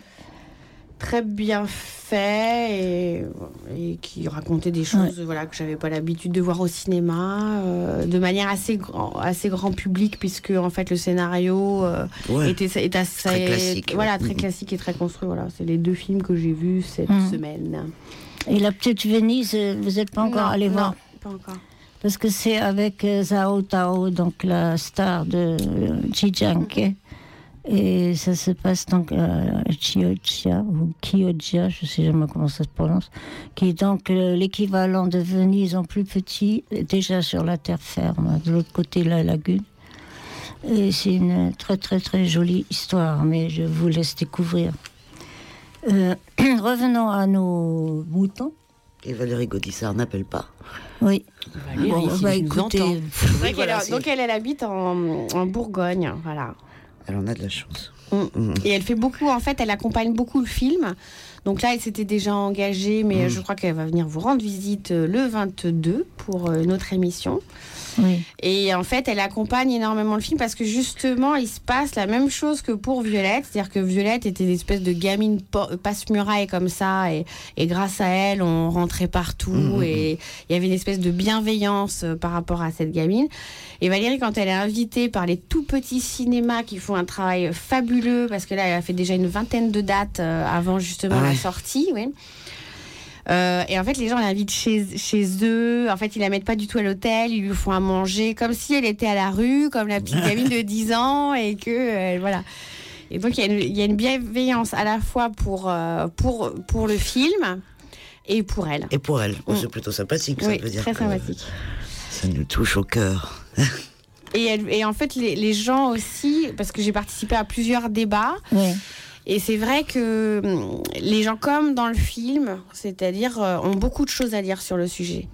très bien fait et, et qui racontait des choses ouais. voilà, que j'avais pas l'habitude de voir au cinéma euh, de manière assez grand, assez grand public, puisque en fait le scénario euh, ouais. était, est assez très classique, voilà, ouais. très mmh. classique et très construit. Voilà, c'est les deux films que j'ai vus cette mmh. semaine. Et La Petite Venise, vous n'êtes pas encore non, allé non, voir? Pas encore. Parce que c'est avec euh, Zhao Tao, donc la star de Ji Jianke. Et ça se passe donc à Chioggia, ou Chioggia, je ne sais jamais comment ça se prononce, qui est donc euh, l'équivalent de Venise en plus petit, déjà sur la terre ferme, de l'autre côté de la lagune. Et c'est une très très très jolie histoire, mais je vous laisse découvrir. Euh, revenons à nos moutons. Et Valérie Gaudissart n'appelle pas. Oui. Valérie, bon, bah, écoutez, oui, voilà, donc elle, elle habite en, en Bourgogne, voilà. Elle en a de la chance. Mmh. Et elle fait beaucoup, en fait, elle accompagne beaucoup le film. Donc là, elle s'était déjà engagée, mais mmh. je crois qu'elle va venir vous rendre visite le vingt-deux pour notre émission. Oui. Et en fait, elle accompagne énormément le film parce que justement, il se passe la même chose que pour Violette. C'est-à-dire que Violette était une espèce de gamine po- passe-muraille comme ça. Et, et grâce à elle, on rentrait partout. Mmh. Et il y avait une espèce de bienveillance par rapport à cette gamine. Et Valérie, quand elle est invitée par les tout petits cinémas qui font un travail fabuleux, parce que là, elle a fait déjà une vingtaine de dates avant justement ah ouais. la sortie, oui. Euh, et en fait, les gens l'invitent chez, chez eux. En fait, ils la mettent pas du tout à l'hôtel. Ils lui font à manger comme si elle était à la rue, comme la petite gamine de dix ans. Et que, euh, voilà. Et donc, il y, y a une bienveillance à la fois pour, euh, pour, pour le film et pour elle. Et pour elle. Oh, c'est plutôt sympathique, ça oui, veut dire. Très sympathique. Ça nous touche au cœur. et, elle, et en fait, les, les gens aussi, parce que j'ai participé à plusieurs débats. Oui. Et c'est vrai que les gens, comme dans le film, c'est-à-dire, euh, ont beaucoup de choses à dire sur le sujet.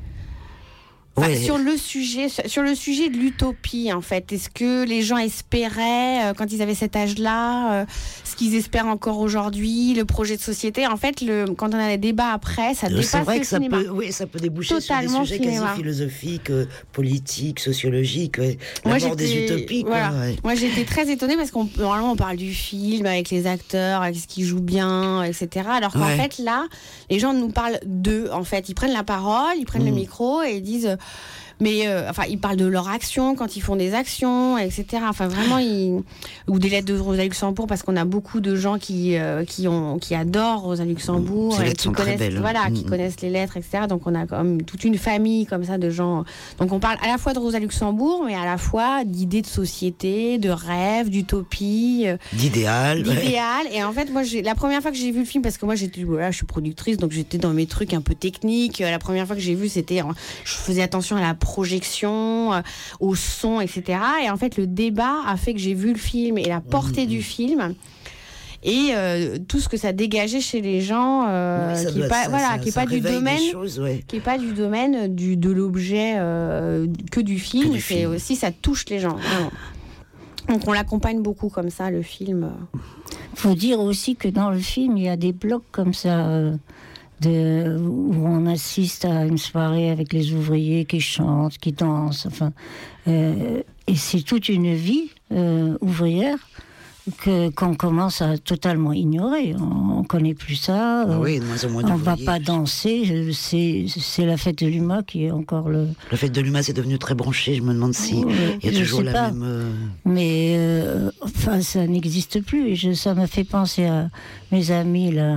Enfin, ouais. Sur le sujet, sur le sujet de l'utopie, en fait. Est-ce que les gens espéraient, euh, quand ils avaient cet âge-là, euh, ce qu'ils espèrent encore aujourd'hui, le projet de société. En fait, le, quand on a des débats après, ça dépasse c'est vrai le que ça cinéma. Peut, oui, ça peut déboucher Totalement sur des sujets cinéma. quasi philosophiques, euh, politiques, sociologiques, ouais. La mort des utopies. Voilà. Quoi, ouais. Moi, j'étais très étonnée parce qu'on normalement on parle du film avec les acteurs, avec ce qu'ils jouent bien, et cetera. Alors qu'en ouais. fait, là, les gens nous parlent d'eux. En fait, ils prennent la parole, ils prennent mmh. le micro et ils disent. Mais euh, enfin, ils parlent de leur action quand ils font des actions, et cetera. Enfin, vraiment, ils... ou des lettres de Rosa Luxembourg parce qu'on a beaucoup de gens qui euh, qui ont qui adorent Rosa Luxembourg, Ces et lettres qui sont connaissent, très belles. voilà, mmh. qui connaissent les lettres, et cetera. Donc, on a comme toute une famille comme ça de gens. Donc, on parle à la fois de Rosa Luxembourg, mais à la fois d'idées de société, de rêves, d'utopie, euh, d'idéal. D'idéal. Ouais. Et en fait, moi, j'ai... la première fois que j'ai vu le film, parce que moi, j'étais, voilà, je suis productrice, donc j'étais dans mes trucs un peu techniques. La première fois que j'ai vu, c'était, je faisais attention à la projection, euh, au son, et cetera. Et en fait, le débat a fait que j'ai vu le film et la portée mmh. du film. Et euh, tout ce que ça dégageait chez les gens, euh, oui, qui n'est pas, ça, voilà, ça, qui est pas du domaine, choses, ouais. qui est pas du domaine du de l'objet euh, que du film. Que du c'est film. Aussi, ça touche les gens. Vraiment. Donc, on l'accompagne beaucoup comme ça, le film. Faut dire aussi que dans le film, il y a des blocs comme ça. Euh... De, où on assiste à une soirée avec les ouvriers qui chantent, qui dansent, enfin, euh, et c'est toute une vie euh, ouvrière que, qu'on commence à totalement ignorer. On ne connaît plus ça. Ah oui, de moins en moins on ne va pas danser. C'est, c'est la fête de l'U M A qui est encore le... La fête de l'U M A, c'est devenu très branché. Je me demande si oui, il y a toujours la pas. même... Euh... Mais euh, enfin, ça n'existe plus. Et je, ça m'a fait penser à mes amis, là,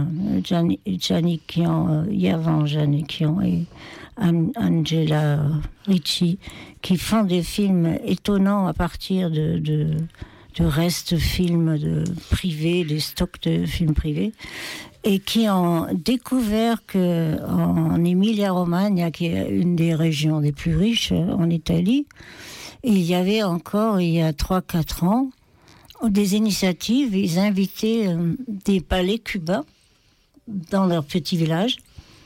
Gianni Kian, euh, Yavan Gianni Kian et An- Angela Ricci, qui font des films étonnants à partir de... de de restes films de privés, des stocks de films privés, et qui ont découvert que en Emilia-Romagna, qui est une des régions les plus riches en Italie, il y avait encore, il y a trois quatre ans, des initiatives. Ils invitaient des palais cubains dans leur petit village.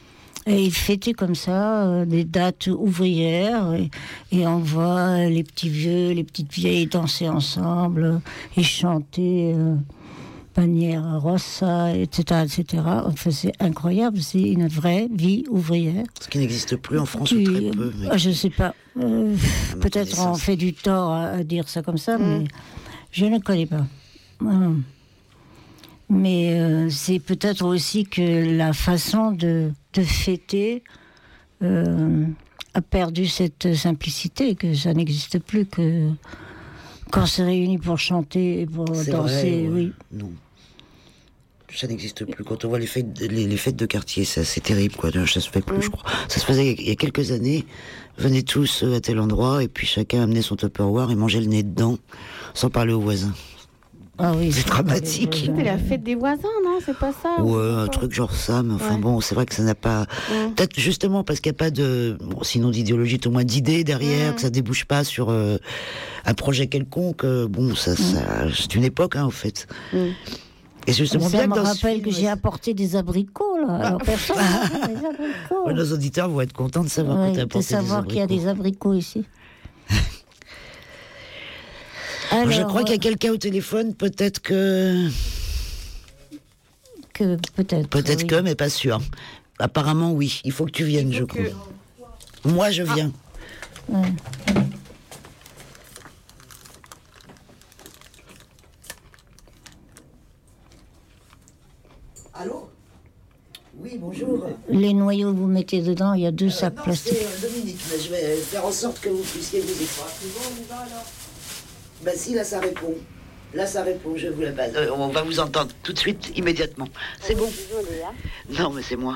Et ils fêtaient comme ça euh, des dates ouvrières et, et on voit les petits vieux, les petites vieilles danser ensemble et chanter euh, Banniera Rossa, et cetera, et cetera. Enfin, c'est incroyable, c'est une vraie vie ouvrière. Ce qui n'existe plus en France qui, ou très peu. Mais... Je ne sais pas. Euh, peut-être on fait du tort à, à dire ça comme ça, mmh. mais je ne connais pas. Voilà. Mais euh, c'est peut-être aussi que la façon de, de fêter euh, a perdu cette simplicité, que ça n'existe plus, que quand on se réunit pour chanter et pour c'est danser, vrai, ouais. oui. Non. Ça n'existe plus. Quand on voit les fêtes, les, les fêtes de quartier, ça, c'est terrible, quoi. Ça se fait plus, mmh. je crois. Ça se faisait il y a quelques années. Venaient tous à tel endroit et puis chacun amenait son Tupperware et mangeait le nez dedans, sans parler aux voisins. Ah oui, c'est dramatique. C'était la fête des voisins, non? C'est pas ça? Ouais, un truc genre ça, mais enfin ouais. bon, c'est vrai que ça n'a pas... Mmh. Peut-être justement parce qu'il n'y a pas de... Bon, sinon d'idéologie, au moins d'idées derrière, mmh. que ça débouche pas sur euh, un projet quelconque. Euh, bon, ça, mmh. ça, c'est une époque, hein, en fait. Mmh. Et justement, ça bien me que dans rappelle film, que j'ai apporté des abricots, là. Alors, personne n'a des abricots. Ouais, nos auditeurs vont être contents de savoir ouais, que tu as apporté de savoir des qu'il y a des abricots ici. Alors, je crois qu'il y a quelqu'un au téléphone, peut-être que... Que peut-être. Peut-être oui. que, mais pas sûr. Apparemment, oui. Il faut que tu viennes, je crois. Que... Moi, je viens. Ah. Ouais. Allô ? Oui, bonjour. Les noyaux, vous mettez dedans, il y a deux Euh, sacs non, plastiques. c'est euh, Dominique, mais je vais faire en sorte que vous puissiez vous écouter. Ben si, là, ça répond. Là, ça répond, je vous la passe. Euh, on va vous entendre tout de suite, immédiatement. C'est bon. Désolée, hein. Non, mais c'est moi.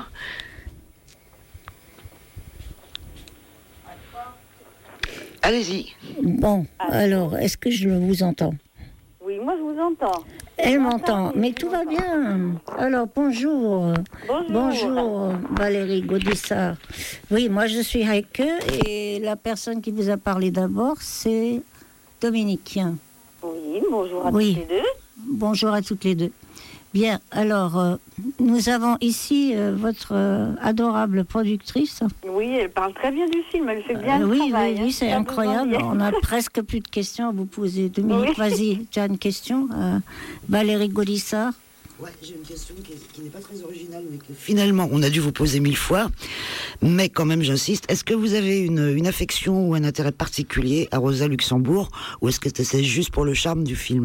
Allez-y. Bon, alors, est-ce que je vous entends ? Oui, moi je vous entends. Elle m'entend, mais tout va bien. Alors, bonjour. Bonjour. Bonjour, Valérie Gaudissart. Oui, moi je suis Heike et la personne qui vous a parlé d'abord, c'est Dominique. Oui, bonjour à Oui. toutes les deux. Bonjour à toutes les deux. Bien, alors, euh, nous avons ici euh, votre euh, adorable productrice. Oui, elle parle très bien du film, elle fait bien Euh, le oui, travail. oui, hein. oui, c'est Pas incroyable. besoin On a presque plus de questions à vous poser. Dominique, Oui. vas-y, tu as une question euh, Valérie Gaudissart. Ouais, j'ai une question qui, est- qui n'est pas très originale, mais que finalement, on a dû vous poser mille fois. Mais quand même, j'insiste. Est-ce que vous avez une, une affection ou un intérêt particulier à Rosa Luxembourg, ou est-ce que c'est juste pour le charme du film ?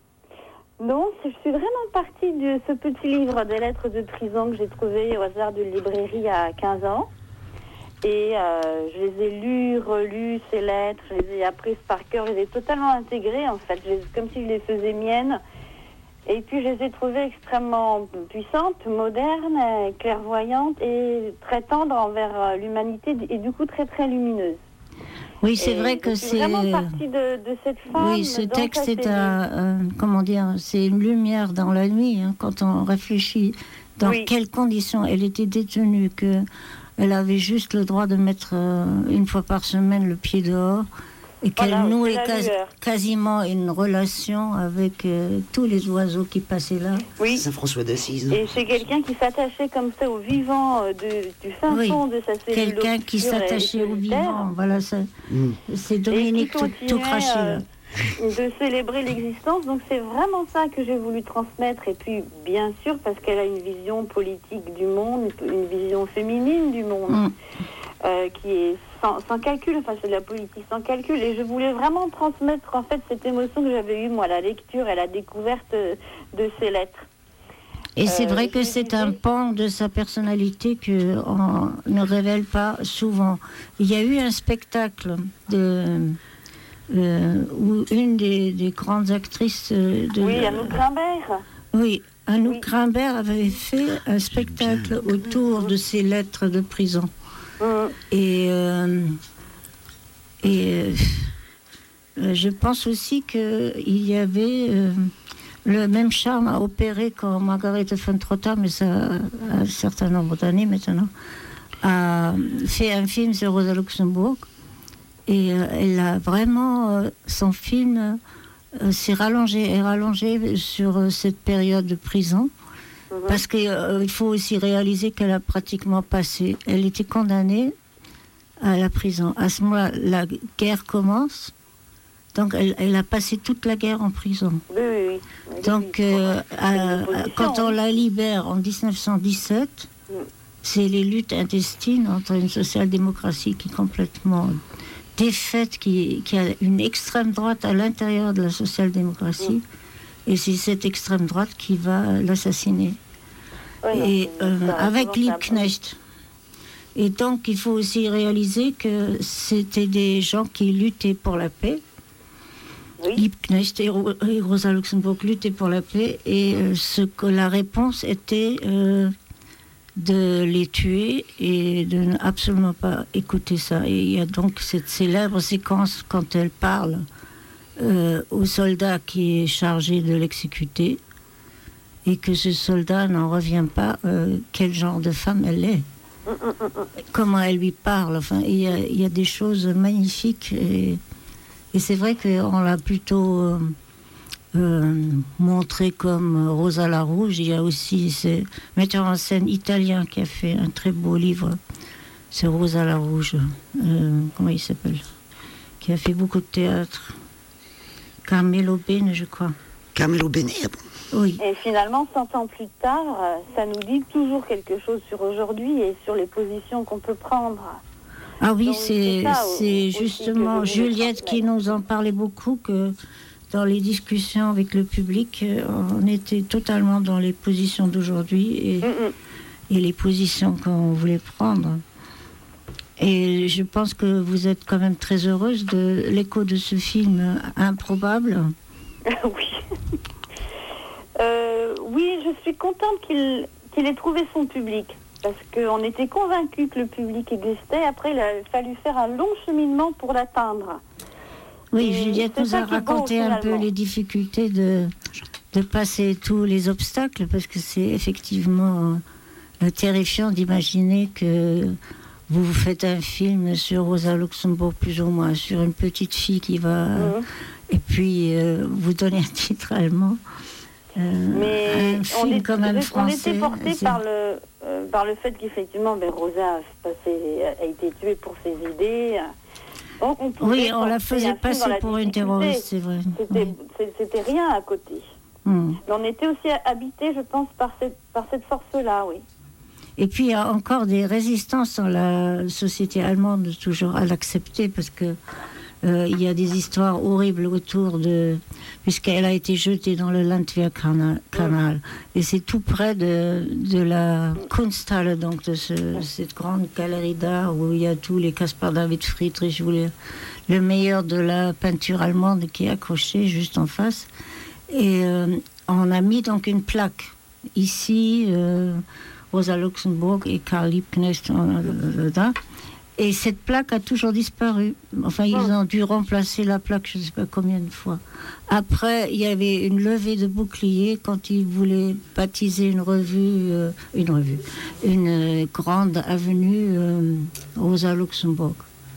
Non, je suis vraiment partie de ce petit livre des lettres de prison que j'ai trouvé au hasard d'une librairie à quinze ans. Et euh, je les ai lus, relus, ces lettres, je les ai apprises par cœur, je les ai totalement intégrées en fait, je les- comme si je les faisais miennes. Et puis je les ai trouvées extrêmement puissantes, modernes, euh, clairvoyantes et très tendres envers euh, l'humanité et du coup très très lumineuses. Oui, c'est Et vrai je que suis c'est... vraiment partie de, de cette femme. Oui, ce dans texte sa est cellule. un, un- comment dire, c'est une lumière dans la nuit, hein, quand on réfléchit dans Oui. quelles conditions elle était détenue, que elle avait juste le droit de mettre euh, une fois par semaine le pied dehors, et qu'elle Voilà, nouait c'est la quas- lueur. quasiment une relation avec euh, tous les oiseaux qui passaient là. Oui. Saint François d'Assise. Et c'est quelqu'un qui s'attachait comme ça au vivant euh, de, du fin Oui. fond de sa cellule. Quelqu'un qui obscure et s'attachait au solitaire. vivant, voilà, ça, Mm. c'est Et Dominique qui tout, tout continuait, craché là. euh, de célébrer l'existence. Donc c'est vraiment ça que j'ai voulu transmettre. Et puis bien sûr parce qu'elle a une vision politique du monde, une vision féminine du monde, Mm. euh, qui est sans, sans calcul. Enfin c'est de la politique sans calcul. Et je voulais vraiment transmettre en fait cette émotion que j'avais eue moi à la lecture et à la découverte euh, de ces lettres. Et c'est Euh, vrai que je c'est disais- un pan de sa personnalité que on ne révèle pas souvent. Il y a eu un spectacle de, euh, où une des, des grandes actrices euh, de Oui, Anouk Grimbert. oui, Anouk Oui. Grimbert avait fait un spectacle autour de ces lettres de prison. Mm. Et, euh, et euh, je pense aussi qu'il y avait euh, le même charme à opérer quand Margarethe von Trotta, mais ça a un certain nombre d'années maintenant, a fait un film sur Rosa Luxembourg. Et euh, elle a vraiment, euh, son film euh, s'est rallongé, est rallongé sur euh, cette période de prison. Mhm. Parce qu'il euh, faut aussi réaliser qu'elle a pratiquement passé, elle était condamnée à la prison. À ce moment-là, la guerre commence, donc elle, elle a passé toute la guerre en prison. Oui, oui, oui. Oui, Donc, oui. euh, C'est à- une opposition, quand on hein. la libère en dix-neuf cent dix-sept, Mm. c'est les luttes intestines entre une social-démocratie qui est complètement défaite, qui, qui a une extrême droite à l'intérieur de la social-démocratie, et c'est cette extrême droite qui va l'assassiner. Oui, non, Et c'est- euh, ça, avec souvent, ça- Liebknecht. Et donc, il faut aussi réaliser que c'était des gens qui luttaient pour la paix. Oui. Liebknecht et, Ro- et Rosa Luxembourg luttaient pour la paix. Et euh, ce que la réponse était euh, de les tuer et de ne absolument pas écouter ça. Et il y a donc cette célèbre séquence quand elle parle euh, au soldat qui est chargé de l'exécuter, et que ce soldat n'en revient pas euh, quel genre de femme elle est, comment elle lui parle. Enfin, il y a, il y a des choses magnifiques, et, et c'est vrai qu'on l'a plutôt euh, euh, montré comme Rosa la Rouge. Il y a aussi ce metteur en scène italien qui a fait un très beau livre, c'est Rosa la Rouge. Euh, comment il s'appelle? Qui a fait beaucoup de théâtre. Carmelo Bene, je crois. Carmelo Bene, ah bon. Oui. Et finalement, cent ans plus tard, euh, ça nous dit toujours quelque chose sur aujourd'hui et sur les positions qu'on peut prendre. Ah oui, Donc, c'est, c'est ça, c'est aussi justement que je voulais Juliette qui transmettre. nous en parlait beaucoup, que dans les discussions avec le public, euh, on était totalement dans les positions d'aujourd'hui et, Mm-mm. et les positions qu'on voulait prendre. Et je pense que vous êtes quand même très heureuse de l'écho de ce film improbable. Oui. Euh, oui, je suis contente qu'il, qu'il ait trouvé son public. Parce qu'on était convaincus que le public existait. Après, il a fallu faire un long cheminement pour l'atteindre. Oui, Et Juliette c'est nous ça a qui est beau, raconté un peu finalement. les difficultés de, de passer tous les obstacles, parce que c'est effectivement euh, terrifiant d'imaginer que vous vous faites un film sur Rosa Luxembourg, plus ou moins, sur une petite fille qui va... Mhm. Et puis, euh, vous donnez un titre allemand. Euh, Mais un on, film est, quand même on français. était porté c'est- par le, euh, par le fait qu'effectivement, ben, Rosa a, passé, a été tuée pour ses idées. Donc on pouvait Oui, on la porter faisait un film passer dans la pour une difficulté. terroriste, c'est vrai. C'était, Oui. c'est- c'était rien à côté. Hmm. Mais on était aussi habité, je pense, par cette, par cette force-là, oui. Et puis, il y a encore des résistances dans la société allemande, toujours à l'accepter, parce que euh, il y a des histoires horribles autour de... Puisqu'elle a été jetée dans le Landwehrkanal. Canal. Et c'est tout près de, de la Kunsthalle, donc de ce- cette grande galerie d'art où il y a tous les Caspar David Friedrich, où le, le meilleur de la peinture allemande qui est accroché juste en face. Et euh, on a mis donc une plaque. Ici... euh, Rosa Luxembourg et Karl Liebknecht euh, là. Et cette plaque a toujours disparu. Enfin, ils ont dû remplacer la plaque, je ne sais pas combien de fois. Après, il y avait une levée de boucliers quand ils voulaient baptiser une revue, euh, une revue, une euh, grande avenue euh, Rosa Luxembourg.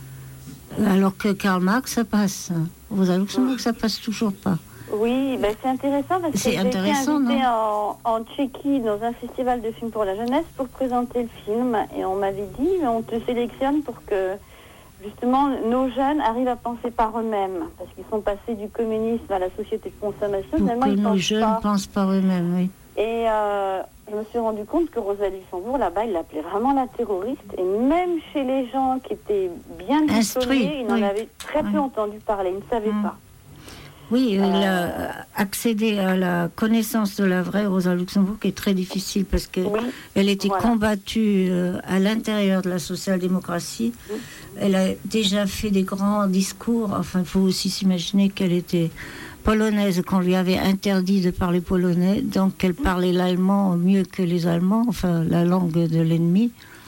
Alors que Karl Marx, ça passe. Rosa Luxembourg, ça passe toujours pas. Oui, ben c'est intéressant parce que C'est j'ai été intéressant, invitée en, en Tchéquie dans un festival de films pour la jeunesse pour présenter le film. Et on m'avait dit, on te sélectionne pour que justement nos jeunes arrivent à penser par eux-mêmes. Parce qu'ils sont passés du communisme à la société de consommation. Pour Finalement, que ils nos pensent jeunes pas. pensent par eux-mêmes, oui. Et euh, je me suis rendu compte que Rosa Luxembourg, là-bas, il l'appelait vraiment la terroriste. Et même chez les gens qui étaient bien Instruits, diplômés, ils en oui. avaient très Oui. peu entendu parler. Ils ne savaient Mm. pas. Oui, elle Euh, a accédé à la connaissance de la vraie Rosa Luxembourg, qui est très difficile parce qu'elle Oui. était Voilà. combattue euh, à l'intérieur de la social-démocratie. Elle a déjà fait des grands discours. Enfin, il faut aussi s'imaginer qu'elle était polonaise, qu'on lui avait interdit de parler polonais, donc elle parlait l'allemand mieux que les Allemands, enfin la langue de l'ennemi.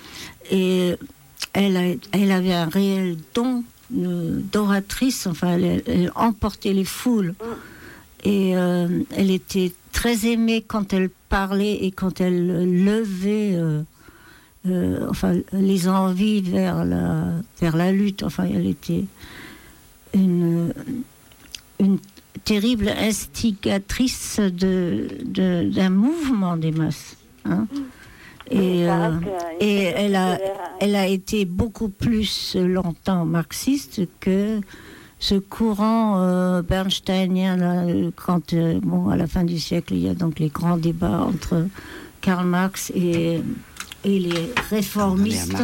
Et elle, a- elle avait un réel don euh, d'oratrice, enfin elle, elle emportait les foules. Et euh, elle était très aimée quand elle parlait et quand elle levait euh, euh, enfin, les envies vers la, vers la lutte. Enfin, elle était une, une terrible instigatrice de, de, d'un mouvement des masses. Hein. Et, euh, et elle, a, elle a été beaucoup plus longtemps marxiste que ce courant euh, bernsteinien, là, quand, euh, bon, à la fin du siècle, il y a donc les grands débats entre Karl Marx et, et les réformistes.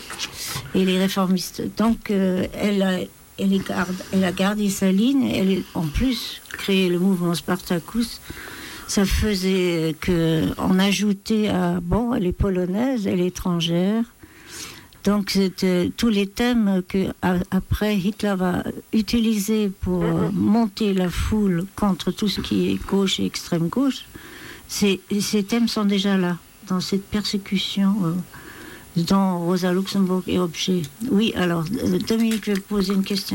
Et les réformistes. Donc, euh, elle, a, elle, est garde, elle a gardé sa ligne. Elle a en plus créé le mouvement Spartacus. Ça faisait qu'on ajoutait à, bon, elle est polonaise, elle est étrangère. Donc, c'était tous les thèmes que a, après Hitler va utiliser pour mm-hmm. monter la foule contre tout ce qui est gauche et extrême gauche. Ces, ces thèmes sont déjà là, dans cette persécution euh, dont Rosa Luxembourg est objet. Oui, alors, Dominique, je vais poser une question.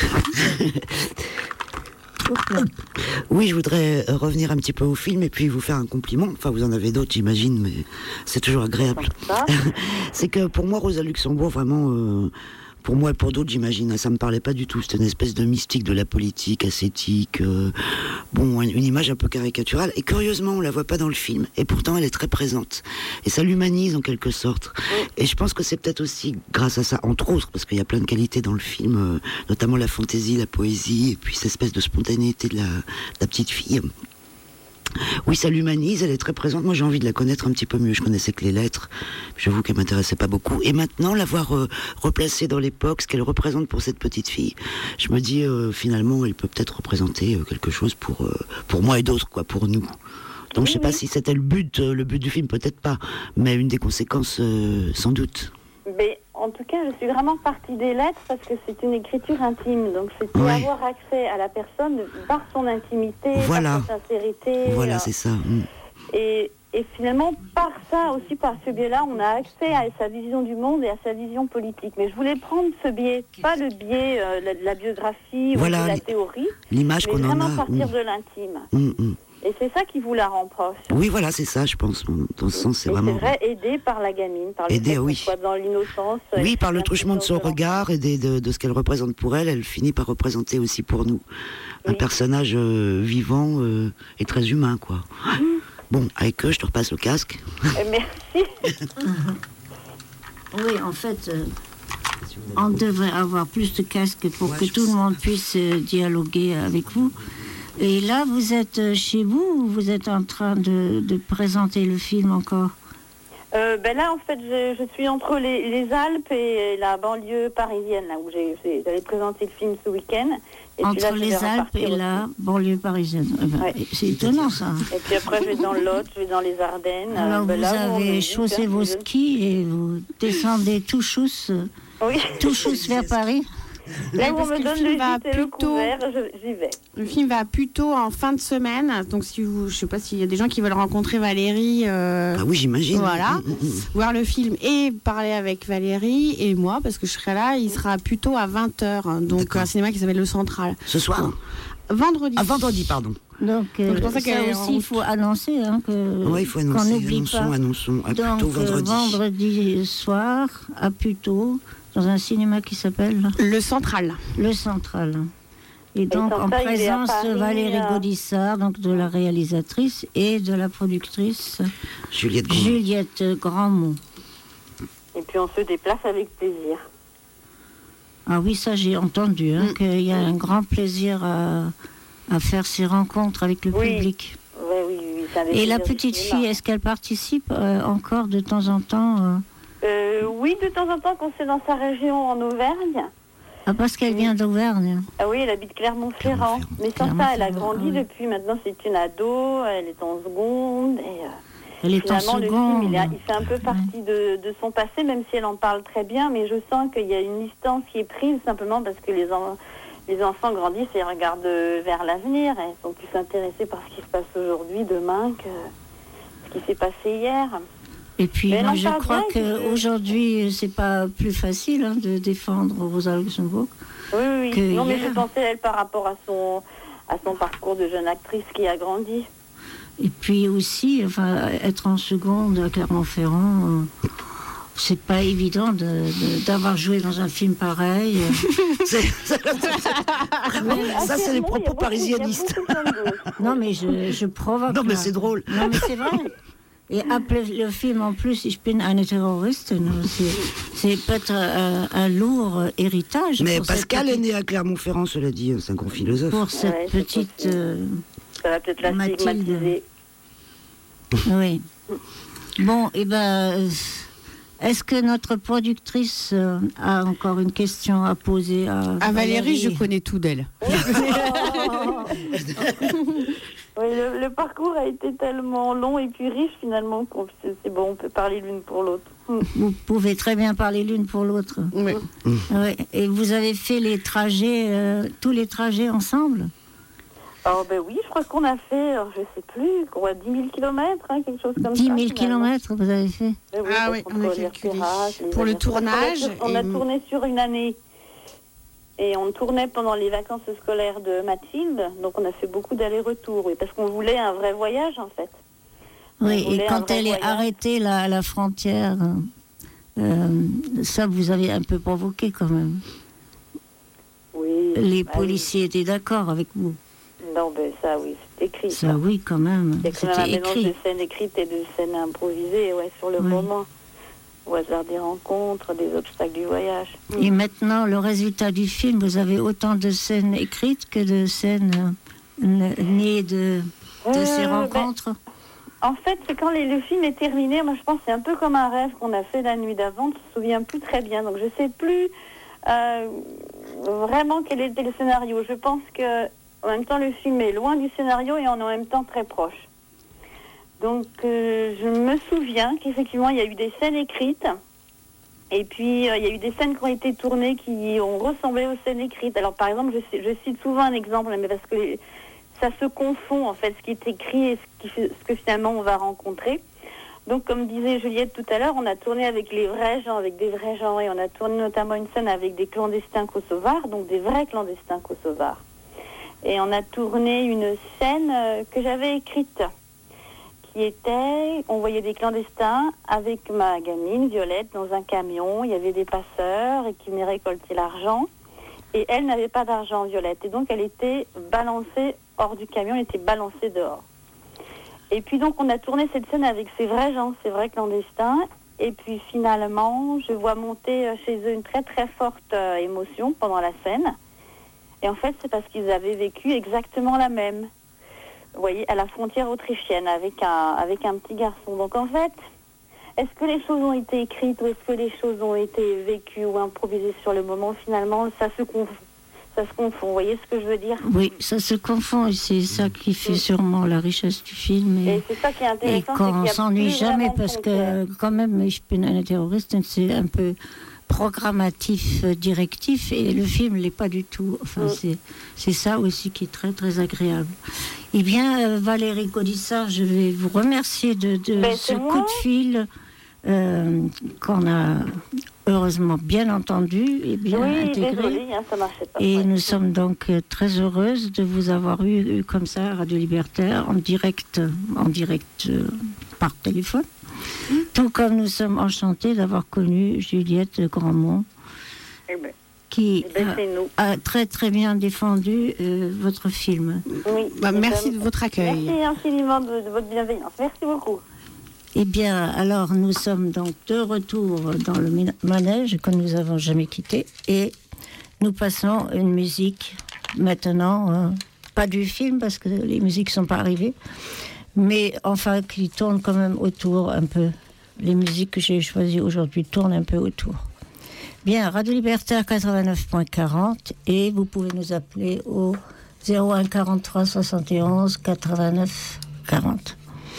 Oui, je voudrais revenir un petit peu au film et puis vous faire un compliment. Enfin, vous en avez d'autres, j'imagine, mais c'est toujours agréable. C'est que pour moi, Rosa Luxembourg, vraiment, euh, pour moi et pour d'autres, j'imagine, ça me parlait pas du tout. C'était une espèce de mystique de la politique, ascétique, euh, bon, une, une image un peu caricaturale. Et curieusement, on la voit pas dans le film. Et pourtant, elle est très présente. Et ça l'humanise en quelque sorte. Oui. Et je pense que c'est peut-être aussi grâce à ça, entre autres, parce qu'il y a plein de qualités dans le film, euh, notamment la fantaisie, la poésie, et puis cette espèce de spontanéité de la, de la petite fille. Oui, ça l'humanise, elle est très présente. Moi, j'ai envie de la connaître un petit peu mieux. Je connaissais que les lettres. J'avoue qu'elle m'intéressait pas beaucoup. Et maintenant, la voir euh, replacée dans l'époque, ce qu'elle représente pour cette petite fille, je me dis, euh, finalement, elle peut peut-être représenter euh, quelque chose pour, euh, pour moi et d'autres, quoi, pour nous. Donc, oui, je sais oui. pas si c'était le but, euh, le but du film, peut-être pas, mais une des conséquences, euh, sans doute. Mais en tout cas, je suis vraiment partie des lettres parce que c'est une écriture intime. Donc, c'était ouais. avoir accès à la personne par son intimité, voilà. par sa sincérité. Voilà, euh, c'est ça. Mm. Et, et finalement, par ça aussi, par ce biais-là, on a accès à sa vision du monde et à sa vision politique. Mais je voulais prendre ce biais, pas le biais euh, de la, la biographie voilà, ou de la théorie, l'image mais qu'on vraiment en a. partir mm. de l'intime. Mm, mm. Et c'est ça qui vous la rend proche. Oui, voilà, c'est ça, je pense. Dans ce sens, c'est et vraiment... c'est vrai, aidé par la gamine, par le aidé, fait oui. qu'on soit dans l'innocence. Oui, par le truchement de son de regard et de, de, de ce qu'elle représente pour elle, elle finit par représenter aussi pour nous. Oui. Un personnage euh, vivant euh, et très humain, quoi. Mmh. Bon, avec eux, je te repasse le casque. Et merci. Oui, en fait... Euh... On devrait avoir plus de casques pour ouais, que tout le monde puisse euh, dialoguer avec vous. Et là, vous êtes chez vous ou vous êtes en train de, de présenter le film encore ? euh, ben Là, en fait, je, je suis entre les, les Alpes et la banlieue parisienne, là où j'ai, j'ai, j'allais présenter le film ce week-end. Et entre là, les Alpes et aussi. La banlieue parisienne. Eh ben, ouais. C'est étonnant, ça. Et puis après, je vais dans le Lot, je vais dans les Ardennes. Alors, ben vous là, avez chaussé vos skis et vous descendez tout chousse, oui. tout chousse vers Paris. Là où on me donne le va plutôt, le couvert, je, j'y vais. Le film va plutôt en fin de semaine. Donc, si vous, je sais pas s'il y a des gens qui veulent rencontrer Valérie. Euh, ah oui, j'imagine. Voilà. Mmh, mmh. Voir le film et parler avec Valérie et moi, parce que je serai là. Il sera plutôt à vingt heures. Donc, D'accord. un cinéma qui s'appelle Le Central. Ce soir ? Vendredi. Ah, vendredi, pardon. Donc, euh, Donc ça aussi, il faut annoncer. Hein, que, oui, il faut annoncer. Qu'on n'oublie annonçons, pas. annonçons. À Donc, Puteaux, vendredi. Euh, vendredi soir, à Puteaux, dans un cinéma qui s'appelle Le Central. Le Central. Et donc, et en ça, présence Paris, de Valérie euh... Gaudissart, donc de la réalisatrice, et de la productrice Juliette Grandmont. Juliette Grandmont. Et puis, on se déplace avec plaisir. Ah oui, ça, j'ai entendu, hein, mmh. qu'il y a un grand plaisir à, à faire ces rencontres avec le oui. public. Oui, oui, oui. Ça et la petite fille, est-ce qu'elle participe euh, encore de temps en temps euh... Euh, oui, de temps en temps, quand c'est dans sa région en Auvergne. Ah, parce qu'elle vient d'Auvergne. Ah oui, elle habite Clermont-Ferrand. Mais sans ça, elle a grandi ah, oui. depuis. Maintenant, c'est une ado, elle est en seconde. Et, euh, elle est en seconde. Le film, il, a, il fait un peu partie de, de son passé, même si elle en parle très bien. Mais je sens qu'il y a une distance qui est prise simplement parce que les, en, les enfants grandissent et regardent vers l'avenir. Elles sont plus intéressées par ce qui se passe aujourd'hui, demain, que ce qui s'est passé hier. Et puis, moi, je crois qu'aujourd'hui, c'est pas plus facile hein, de défendre Rosa Luxembourg. Oui, oui, oui. Non, mais je pensais, elle, par rapport à son, à son parcours de jeune actrice qui a grandi. Et puis aussi, enfin, être en seconde à Clermont-Ferrand, euh, c'est pas évident de, de, d'avoir joué dans un film pareil. c'est, ça, ça, c'est les propos parisianistes. Non, mais je, je provoque. Non, mais c'est drôle. Non, mais c'est vrai. Et après le film, en plus, Ich bin eine Terroristin, c'est, c'est peut-être un, un lourd héritage. Mais Pascal petite... est né à Clermont-Ferrand, cela dit, c'est un grand philosophe. Pour cette ouais, petite euh, ça va peut-être la Mathilde. Oui. Bon, et eh ben, est-ce que notre productrice euh, a encore une question à poser à, à Valérie, Valérie, je connais tout d'elle. Oui, le, le parcours a été tellement long et puis riche finalement qu'on c'est, c'est bon, on peut parler l'une pour l'autre. Vous pouvez très bien parler l'une pour l'autre. Oui. Oui. Et vous avez fait les trajets, euh, tous les trajets ensemble ? Oh ben oui, je crois qu'on a fait, alors, je sais plus, qu'on a dix mille kilomètres, hein, quelque chose comme dix ça. dix mille kilomètres, vous avez fait ? Oui, ah oui, on a calculé. Pour le tournage. On a, on a tourné sur une année. Et on tournait pendant les vacances scolaires de Mathilde, donc on a fait beaucoup d'allers-retours, oui, parce qu'on voulait un vrai voyage en fait. Oui, et quand elle voyage. est arrêtée là, à la frontière Euh, ça, vous avez un peu provoqué quand même. Oui. Les bah, policiers oui. étaient d'accord avec vous. Non, ben ça, oui, c'est écrit. Ça, ça, oui, quand même. Il y a quand même un mélange écrit. de scènes écrites et de scènes improvisées, ouais, sur le oui. moment. Au hasard des rencontres, des obstacles du voyage. Et maintenant, le résultat du film, vous avez autant de scènes écrites que de scènes euh, nées de, de euh, ces rencontres ben, en fait, c'est quand les, le film est terminé, moi je pense que c'est un peu comme un rêve qu'on a fait la nuit d'avant, je ne me souviens plus très bien, donc je ne sais plus euh, vraiment quel était le scénario. Je pense que en même temps, le film est loin du scénario et en même temps très proche. Donc, euh, je me souviens qu'effectivement, il y a eu des scènes écrites. Et puis, euh, il y a eu des scènes qui ont été tournées qui ont ressemblé aux scènes écrites. Alors, par exemple, je, je cite souvent un exemple, mais parce que les, ça se confond, en fait, ce qui est écrit et ce, qui, ce que finalement on va rencontrer. Donc, comme disait Juliette tout à l'heure, on a tourné avec les vrais gens, avec des vrais gens. Et on a tourné notamment une scène avec des clandestins kosovars, donc des vrais clandestins kosovars. Et on a tourné une scène euh, que j'avais écrite, qui était, on voyait des clandestins avec ma gamine, Violette, dans un camion. Il y avait des passeurs et qui venaient récolter l'argent. Et elle n'avait pas d'argent, Violette. Et donc, elle était balancée hors du camion, elle était balancée dehors. Et puis, donc, on a tourné cette scène avec ces vrais gens, ces vrais clandestins. Et puis, finalement, je vois monter chez eux une très, très forte euh, émotion pendant la scène. Et en fait, c'est parce qu'ils avaient vécu exactement la même. Vous voyez, à la frontière autrichienne, avec un, avec un petit garçon. Donc en fait, est-ce que les choses ont été écrites ou est-ce que les choses ont été vécues ou improvisées sur le moment? Finalement, ça se confond. Ça se confond, vous voyez ce que je veux dire? Oui, ça se confond et c'est ça qui fait sûrement la richesse du film. Et, et c'est ça qui est intéressant. Et qu'on s'ennuie jamais parce que quand même, Ich bin eine Terroristin, c'est un peu programmatif, euh, directif, et le film l'est pas du tout. Enfin, mm. c'est, c'est ça aussi qui est très très agréable. Eh bien, euh, Valérie Gaudissart, je vais vous remercier de, de ben, ce moi. coup de fil euh, qu'on a heureusement bien entendu et bien oui, intégré. Désolée, hein, ça marchait pas. Et ouais. nous sommes donc très heureuses de vous avoir eu, eu comme ça à Radio Libertaire en direct, en direct euh, par téléphone. Mmh. Tout comme nous sommes enchantés d'avoir connu Juliette Grandmont, eh ben, qui eh ben, a, a très très bien défendu euh, votre film. Oui. Bah, merci ben, de votre accueil. Merci infiniment de, de votre bienveillance. Merci beaucoup. Eh bien, alors nous sommes donc de retour dans le manège que nous n'avons jamais quitté et nous passons une musique maintenant, euh, pas du film parce que les musiques ne sont pas arrivées, mais enfin qui tournent quand même autour un peu. Les musiques que j'ai choisies aujourd'hui tournent un peu autour. Bien, Radio Libertaire quatre-vingt-neuf quarante et vous pouvez nous appeler au zéro un quarante-trois soixante et onze quatre-vingt-neuf quarante.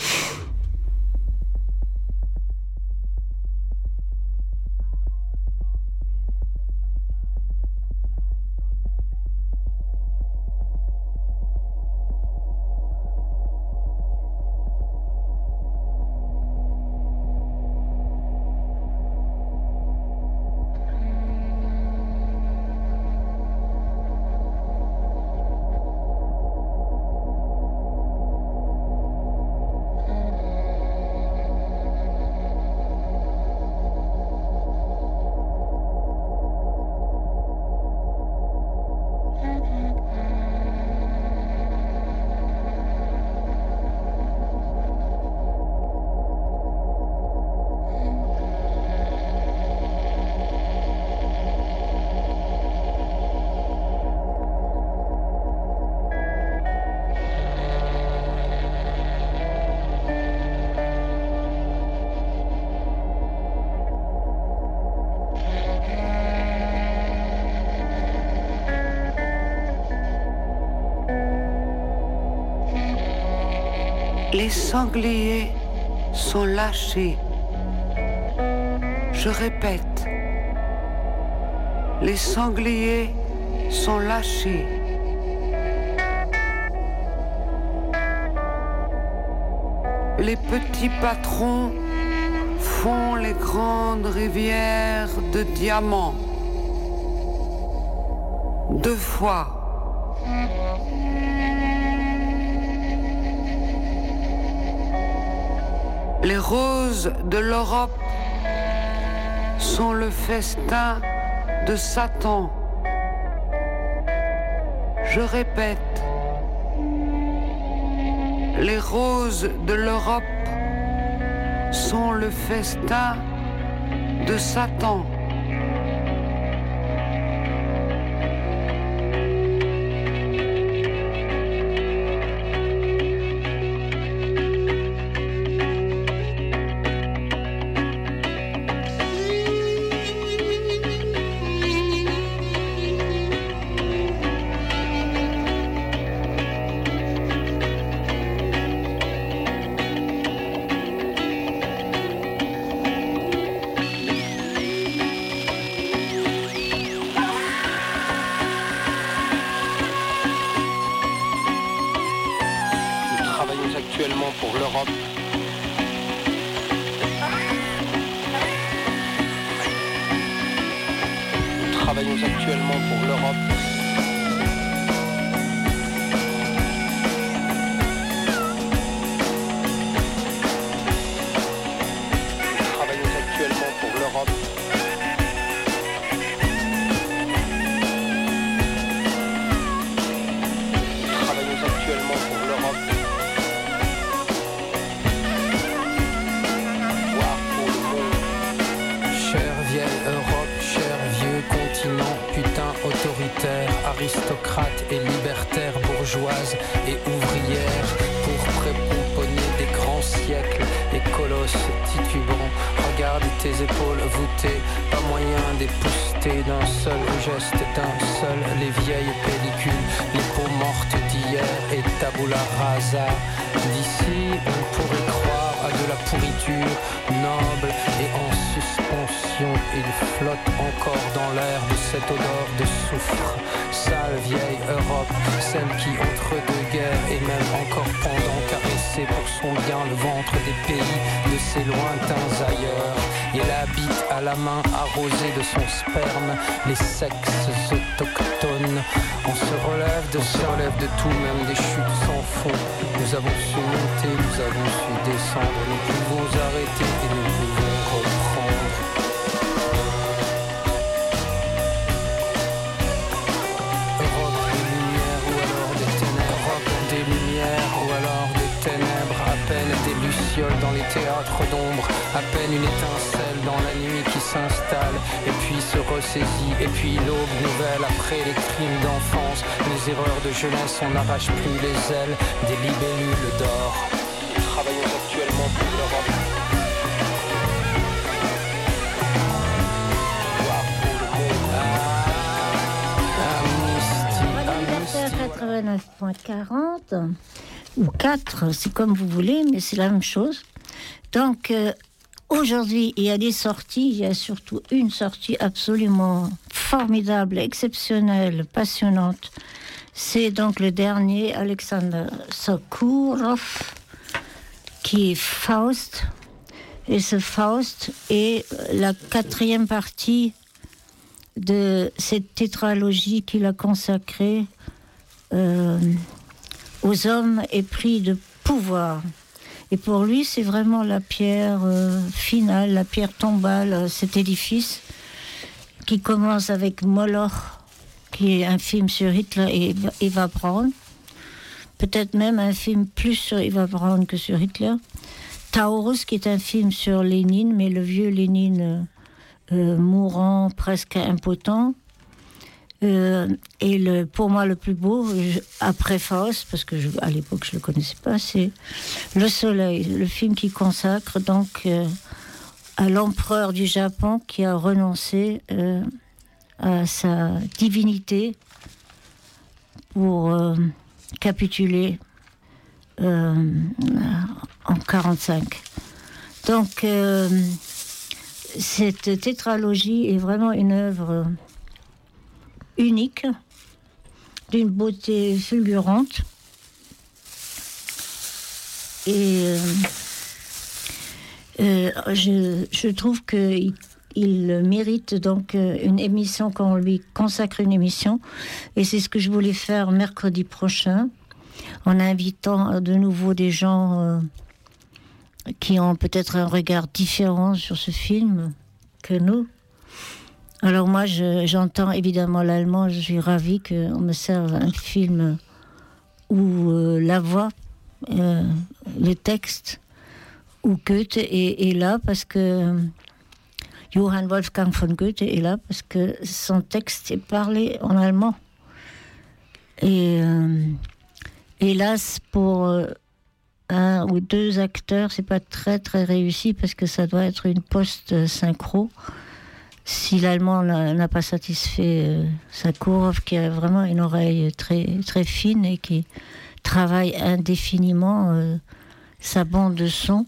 Les sangliers sont lâchés. Je répète, les sangliers sont lâchés. Les petits patrons font les grandes rivières de diamants. Deux fois. Les roses de l'Europe sont le festin de Satan. Je répète, les roses de l'Europe sont le festin de Satan. Actuellement pour l'Europe. Nous travaillons actuellement pour l'Europe. Nous travaillons actuellement pour l'Europe. Nous travaillons actuellement pour l'Europe. Autoritaire, aristocrate et libertaire, bourgeoise et ouvrière, pour prépomponner des grands siècles et colosses titubants. Regarde tes épaules voûtées, pas moyen d'épousseter d'un seul geste, d'un seul les vieilles pellicules, les peaux mortes d'hier et tabula rasa. D'ici, on pourrait croire à de la pourriture noble et en suspension. Il flotte encore dans l'air de cette odeur de soufre. Sale vieille Europe, celle qui entre deux guerres et même encore pendant caressait pour son bien le ventre des pays de ses lointains ailleurs. Il habite à la main arrosée de son sperme les sexes autochtones. On se relève de se relève de tout, même des chutes sans fond. Nous avons su monter, nous avons su descendre, nous pouvons arrêter et nous pouvons reprendre. Europe des lumières ou alors des ténèbres, Europe des lumières ou alors des ténèbres, à peine des lucioles dans les théâtres d'ombre, à peine une étincelle dans la nuit qui s'installe et puis se ressaisit, et puis l'aube nouvelle après les crimes d'enfance, les erreurs de jeunesse, on n'arrache plus les ailes des libellules d'or. Nous travaillons actuellement pour l'Europe. quatre-vingt-neuf quarante ou quatre, c'est comme vous voulez, mais c'est la même chose. Donc euh, aujourd'hui, il y a des sorties, il y a surtout une sortie absolument formidable, exceptionnelle, passionnante. C'est donc le dernier, Alexander Sokourov, qui est Faust. Et ce Faust est la quatrième partie de cette tétralogie qu'il a consacrée euh, aux hommes épris de pouvoir. Et pour lui, c'est vraiment la pierre euh, finale, la pierre tombale, cet édifice qui commence avec Moloch, qui est un film sur Hitler et Eva Braun. Peut-être même un film plus sur Eva Braun que sur Hitler. Taurus, qui est un film sur Lénine, mais le vieux Lénine euh, euh, mourant, presque impotent. Euh, et le, pour moi, le plus beau, je, après Faust, parce que je, à l'époque, je ne le connaissais pas, c'est Le Soleil, le film qui consacre donc euh, à l'empereur du Japon qui a renoncé euh, à sa divinité pour euh, capituler euh, en quarante-cinq. Donc, euh, cette tétralogie est vraiment une œuvre unique, d'une beauté fulgurante. Et euh, euh, je, je trouve qu'il il mérite donc une émission, qu'on lui consacre une émission. Et c'est ce que je voulais faire mercredi prochain, en invitant de nouveau des gens euh, qui ont peut-être un regard différent sur ce film, que nous. Alors moi, je, j'entends évidemment l'allemand. Je suis ravie qu'on me serve un film où euh, la voix, euh, le texte, où Goethe est, est là parce que Johann Wolfgang von Goethe est là parce que son texte est parlé en allemand. Et euh, hélas, pour euh, un ou deux acteurs, c'est pas très très réussi parce que ça doit être une post-synchro. Si l'allemand n'a pas satisfait euh, Sakharov, qui a vraiment une oreille très très fine et qui travaille indéfiniment euh, sa bande de son.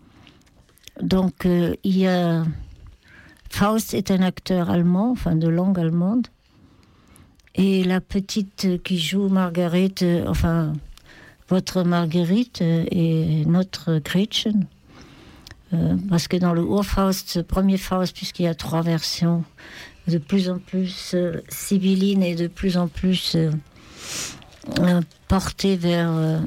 Donc euh, il y a Faust est un acteur allemand, enfin de langue allemande, et la petite qui joue Marguerite, euh, enfin votre Marguerite euh, est notre Gretchen. Euh, parce que dans le Urfaust, ce premier Faust, puisqu'il y a trois versions, de plus en plus euh, sibyllines et de plus en plus euh, euh, portées vers, euh,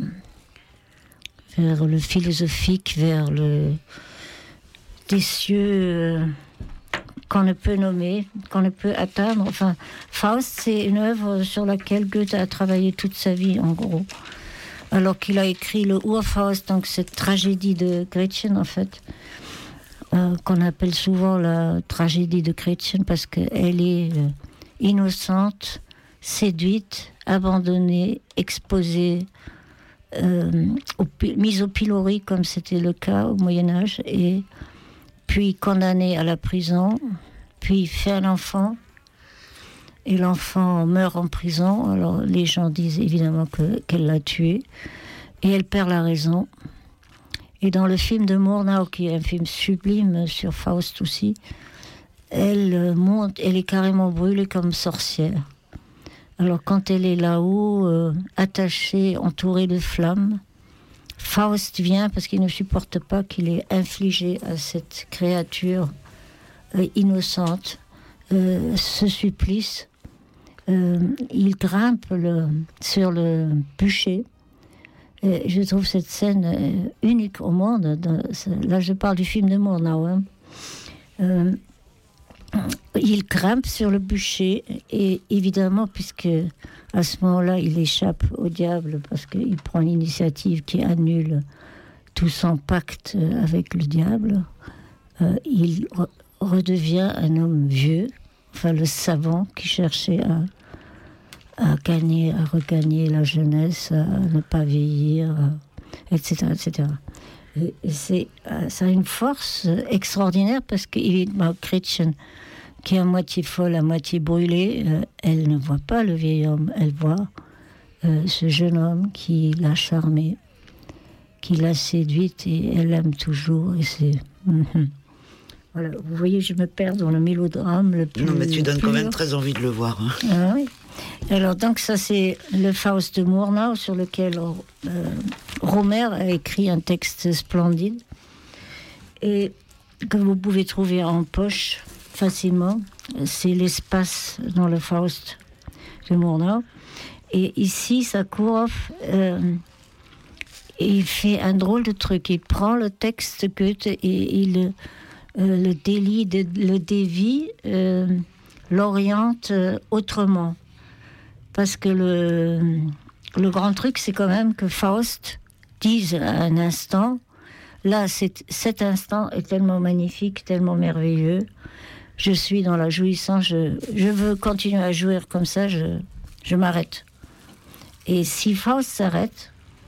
vers le philosophique, vers le des cieux euh, qu'on ne peut nommer, qu'on ne peut atteindre. Enfin, Faust, c'est une œuvre sur laquelle Goethe a travaillé toute sa vie, en gros. Alors qu'il a écrit le Urfaust, donc cette tragédie de Gretchen, en fait, euh, qu'on appelle souvent la tragédie de Gretchen, parce qu'elle est euh, innocente, séduite, abandonnée, exposée, euh, au, mise au pilori, comme c'était le cas au Moyen-Âge, et puis condamnée à la prison, puis fait un enfant, et l'enfant meurt en prison. Alors les gens disent évidemment que, qu'elle l'a tué, et elle perd la raison. Et dans le film de Murnau, qui est un film sublime sur Faust aussi, elle monte, elle est carrément brûlée comme sorcière. Alors quand elle est là-haut, euh, attachée, entourée de flammes, Faust vient parce qu'il ne supporte pas qu'il ait infligé à cette créature euh, innocente euh, ce supplice. Euh, il grimpe le, sur le bûcher. Et je trouve cette scène euh, unique au monde. Dans, là, je parle du film de Murnau. Hein. Euh, il grimpe sur le bûcher et évidemment, puisque à ce moment-là, il échappe au diable parce qu'il prend l'initiative qui annule tout son pacte avec le diable, euh, il re- redevient un homme vieux, enfin le savant qui cherchait à, à gagner, à regagner la jeunesse, à ne pas vieillir, à, et cetera, et cetera. Et c'est, ça a une force extraordinaire parce qu'évidemment, Gretchen, qui est à moitié folle, à moitié brûlée, euh, elle ne voit pas le vieil homme, elle voit euh, ce jeune homme qui l'a charmée, qui l'a séduite et elle l'aime toujours. Et c'est... Mm-hmm. Voilà, vous voyez, je me perds dans le mélodrame le plus... Non, mais tu donnes pur. quand même très envie de le voir. Hein. Ah oui. Alors, donc, ça, c'est le Faust de Murnau, sur lequel euh, Romer a écrit un texte splendide et que vous pouvez trouver en poche facilement. C'est l'espace dans le Faust de Murnau. Et ici, Sakharov, euh, il fait un drôle de truc. Il prend le texte Goethe et il euh, le délie, de, le dévie, euh, l'oriente euh, autrement. Parce que le, le grand truc, c'est quand même que Faust dise à un instant, là, c'est, cet instant est tellement magnifique, tellement merveilleux, je suis dans la jouissance, je, je veux continuer à jouir comme ça, je, je m'arrête. Et si Faust s'arrête,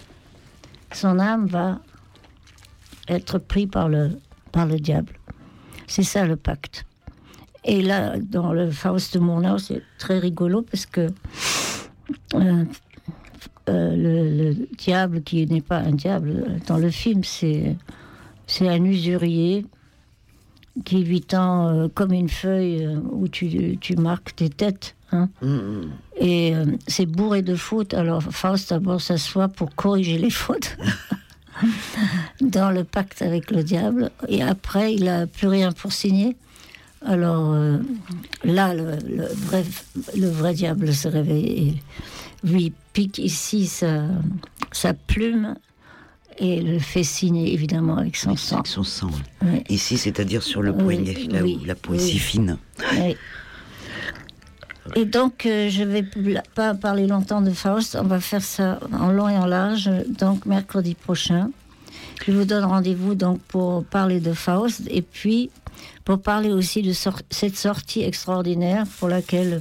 son âme va être prise par le, par le diable. C'est ça le pacte. Et là, dans le Faust de Murnau, c'est très rigolo parce que euh, euh, le, le diable, qui n'est pas un diable, dans le film, c'est, c'est un usurier qui lui tend euh, comme une feuille euh, où tu, tu marques tes têtes. Hein. Mmh. Et euh, c'est bourré de fautes. Alors Faust d'abord s'assoit pour corriger les fautes dans le pacte avec le diable. Et après, il n'a plus rien pour signer. Alors euh, là, le, le, vrai, le vrai diable se réveille et lui pique ici sa, sa plume et le fait signer évidemment avec son sang. Avec son sang. Oui. Ici, c'est-à-dire sur le poignet, oui, là oui, où la peau est oui. si fine. Oui. Et donc, euh, je ne vais pas parler longtemps de Faust, on va faire ça en long et en large, donc mercredi prochain. Je vous donne rendez-vous donc pour parler de Faust, et puis pour parler aussi de sor- cette sortie extraordinaire pour laquelle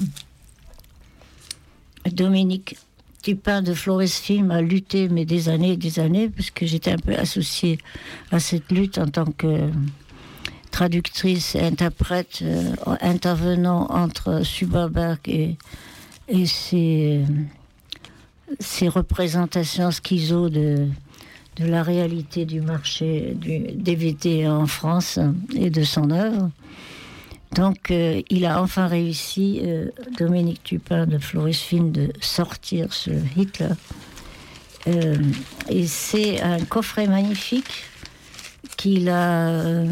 Dominique Tupin de Flores Film a lutté, mais des années et des années, puisque j'étais un peu associée à cette lutte en tant que traductrice et interprète, euh, intervenant entre Superberg et, et ses, ses représentations schizo de, de la réalité du marché du D V D en France et de son œuvre. Donc, euh, il a enfin réussi, euh, Dominique Tupin de Flores Film, de sortir ce Hitler. Euh, et c'est un coffret magnifique qu'il a euh,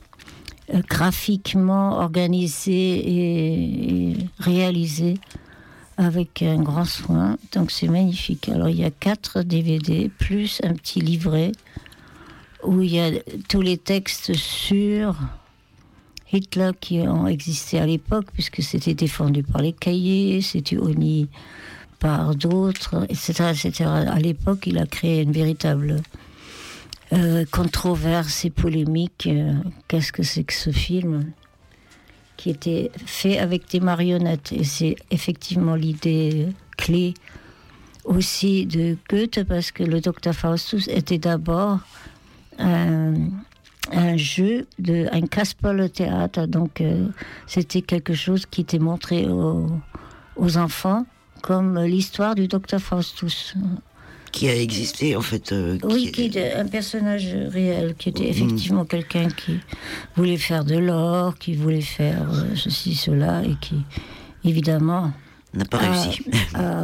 graphiquement organisé et, et réalisé avec un grand soin. Donc, c'est magnifique. Alors, il y a quatre D V D, plus un petit livret où il y a tous les textes sur Hitler qui ont existé à l'époque, puisque c'était défendu par les cahiers, c'était honni par d'autres, et cetera, et cetera. À l'époque, il a créé une véritable euh, controverse et polémique. Euh, qu'est-ce que c'est que ce film qui était fait avec des marionnettes? Et c'est effectivement l'idée clé aussi de Goethe, parce que le Docteur Faustus était d'abord un... un jeu, de, un Kasperle-Theater, donc euh, c'était quelque chose qui était montré aux, aux enfants, comme l'histoire du Docteur Faustus. Qui a existé, en fait. Euh, oui, qui qui est un personnage réel, qui était effectivement mmh. quelqu'un qui voulait faire de l'or, qui voulait faire euh, ceci, cela, et qui, évidemment... n'a pas a, réussi. a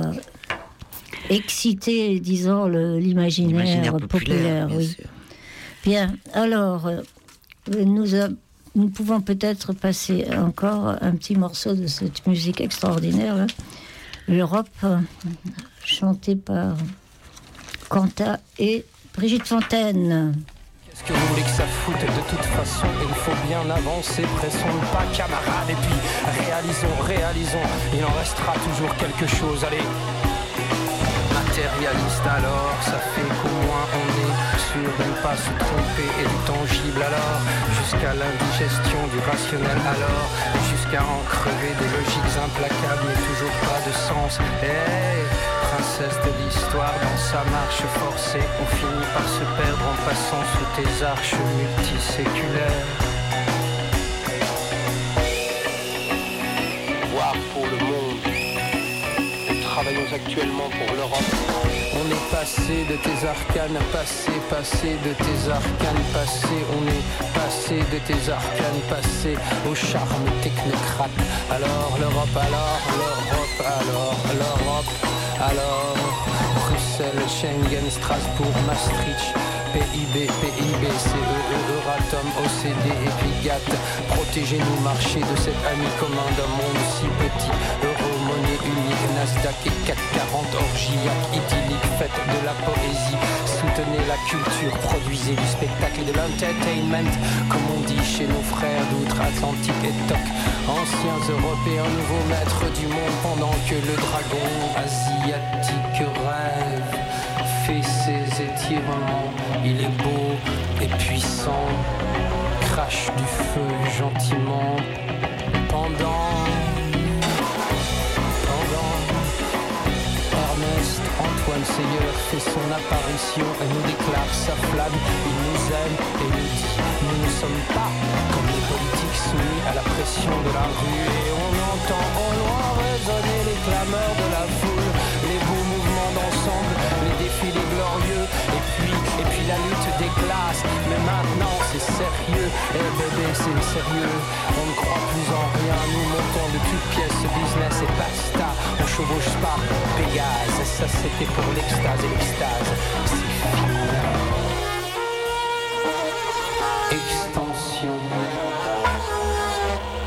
excité, disons, le, l'imaginaire, l'imaginaire populaire, populaire oui. Sûr. Bien, alors, euh, nous, a, nous pouvons peut-être passer encore un petit morceau de cette musique extraordinaire, là. L'Europe, euh, chantée par Quentin et Brigitte Fontaine. Qu'est-ce que vous voulez que ça foute? De toute façon, il faut bien avancer. Pressons le pas, camarades, et puis réalisons, réalisons. Il en restera toujours quelque chose, allez. Matérialiste alors, ça fait qu'au moins on est sûr de ne pas se tromper et du tangible alors, jusqu'à l'indigestion du rationnel alors, et jusqu'à en crever des logiques implacables mais toujours pas de sens. Hey, princesse de l'histoire, dans sa marche forcée, on finit par se perdre en passant sous tes arches multiséculaires. Voir pour le monde. Travaillons actuellement pour l'Europe. On est passé de tes arcanes, passé, passé de tes arcanes, passé. On est passé de tes arcanes, passé au charme technocrate. Alors l'Europe, alors l'Europe, alors l'Europe, alors Bruxelles, Schengen, Strasbourg, Maastricht. P I B, P I B, C E E, Euratom, O C D et puis G A T. Protégez-nous, marchez de cet ami commun d'un monde si petit. Euro, monnaie unique, Nasdaq et C A C quarante, orgiaque, idyllique, faites de la poésie. Soutenez la culture, produisez du spectacle et de l'entertainment, comme on dit chez nos frères d'outre-Atlantique et Toc. Anciens Européens, nouveaux maîtres du monde, pendant que le dragon asiatique rêve. Fait ses étirements, il est beau et puissant, crache du feu gentiment pendant, pendant Ernest Antoine Seyeur fait son apparition et nous déclare sa flamme, il nous aime et nous dit, nous ne sommes pas comme les politiques soumis à la pression de la rue, et on entend au loin résonner les clameurs de la foule, les beaux mouvements d'ensemble, les défilés glorieux, et puis, et puis la lutte des classes. Mais maintenant c'est sérieux, et eh bébé c'est sérieux. On ne croit plus en rien, nous montons de toutes pièces ce business et basta. On chevauche pas Pégase, ça c'était pour l'extase et l'extase. C'est fini. Extension.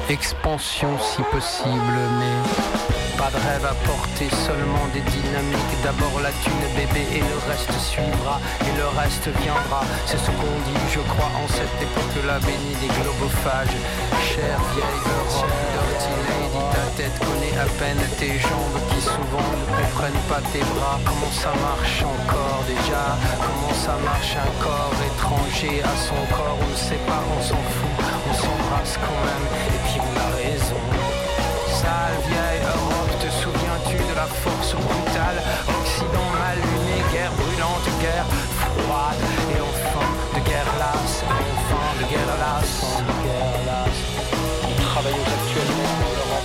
Expansion si possible, mais pas de rêve à porter, seulement des dynamiques d'abord la thune bébé et le reste suivra et le reste viendra. C'est ce qu'on dit, je crois, en cette époque-là bénie des globophages. Chère vieille Europe, dirty lady, ta tête connaît à peine tes jambes qui souvent ne comprennent pas tes bras. Comment ça marche encore déjà? Comment ça marche un corps étranger à son corps? On ne sait pas, on s'en fout, on s'embrasse quand même et puis on a raison. Sale vieille Europe, te souviens-tu de la force brutale? Occident mal luné, guerre brûlante, guerre froide et enfin de guerre lasse, et enfin de guerre lasse, de guerre lasse. On travaille actuellement pour l'Europe.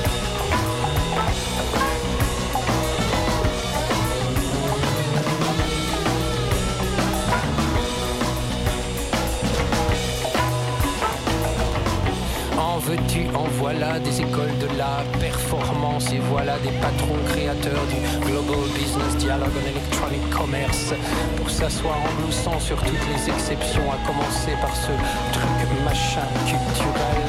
En veux-tu, en voilà des écoles de la performance et voilà des patrons créateurs du global business dialogue en electronic commerce pour s'asseoir en bloussant sur toutes les exceptions, à commencer par ce truc machin culturel.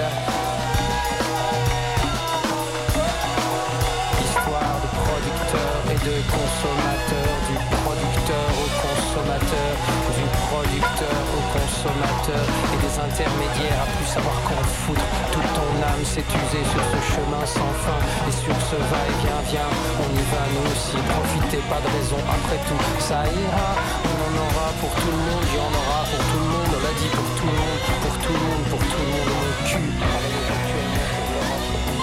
Histoire de producteurs et de consommateurs, du producteur au consommateur, du producteur au consommateur et des intermédiaires à plus savoir qu'en foutre. Toute ton âme s'est usée sur ce chemin sans fin et sur ce va-et-vient, viens, on y va nous aussi. Profitez pas de raison, après tout, ça ira. On en aura pour tout le monde, il y en aura pour tout le monde. On l'a dit pour tout le monde, pour tout le monde, pour tout le monde. Mon cul travaille actuellement pour l'Europe.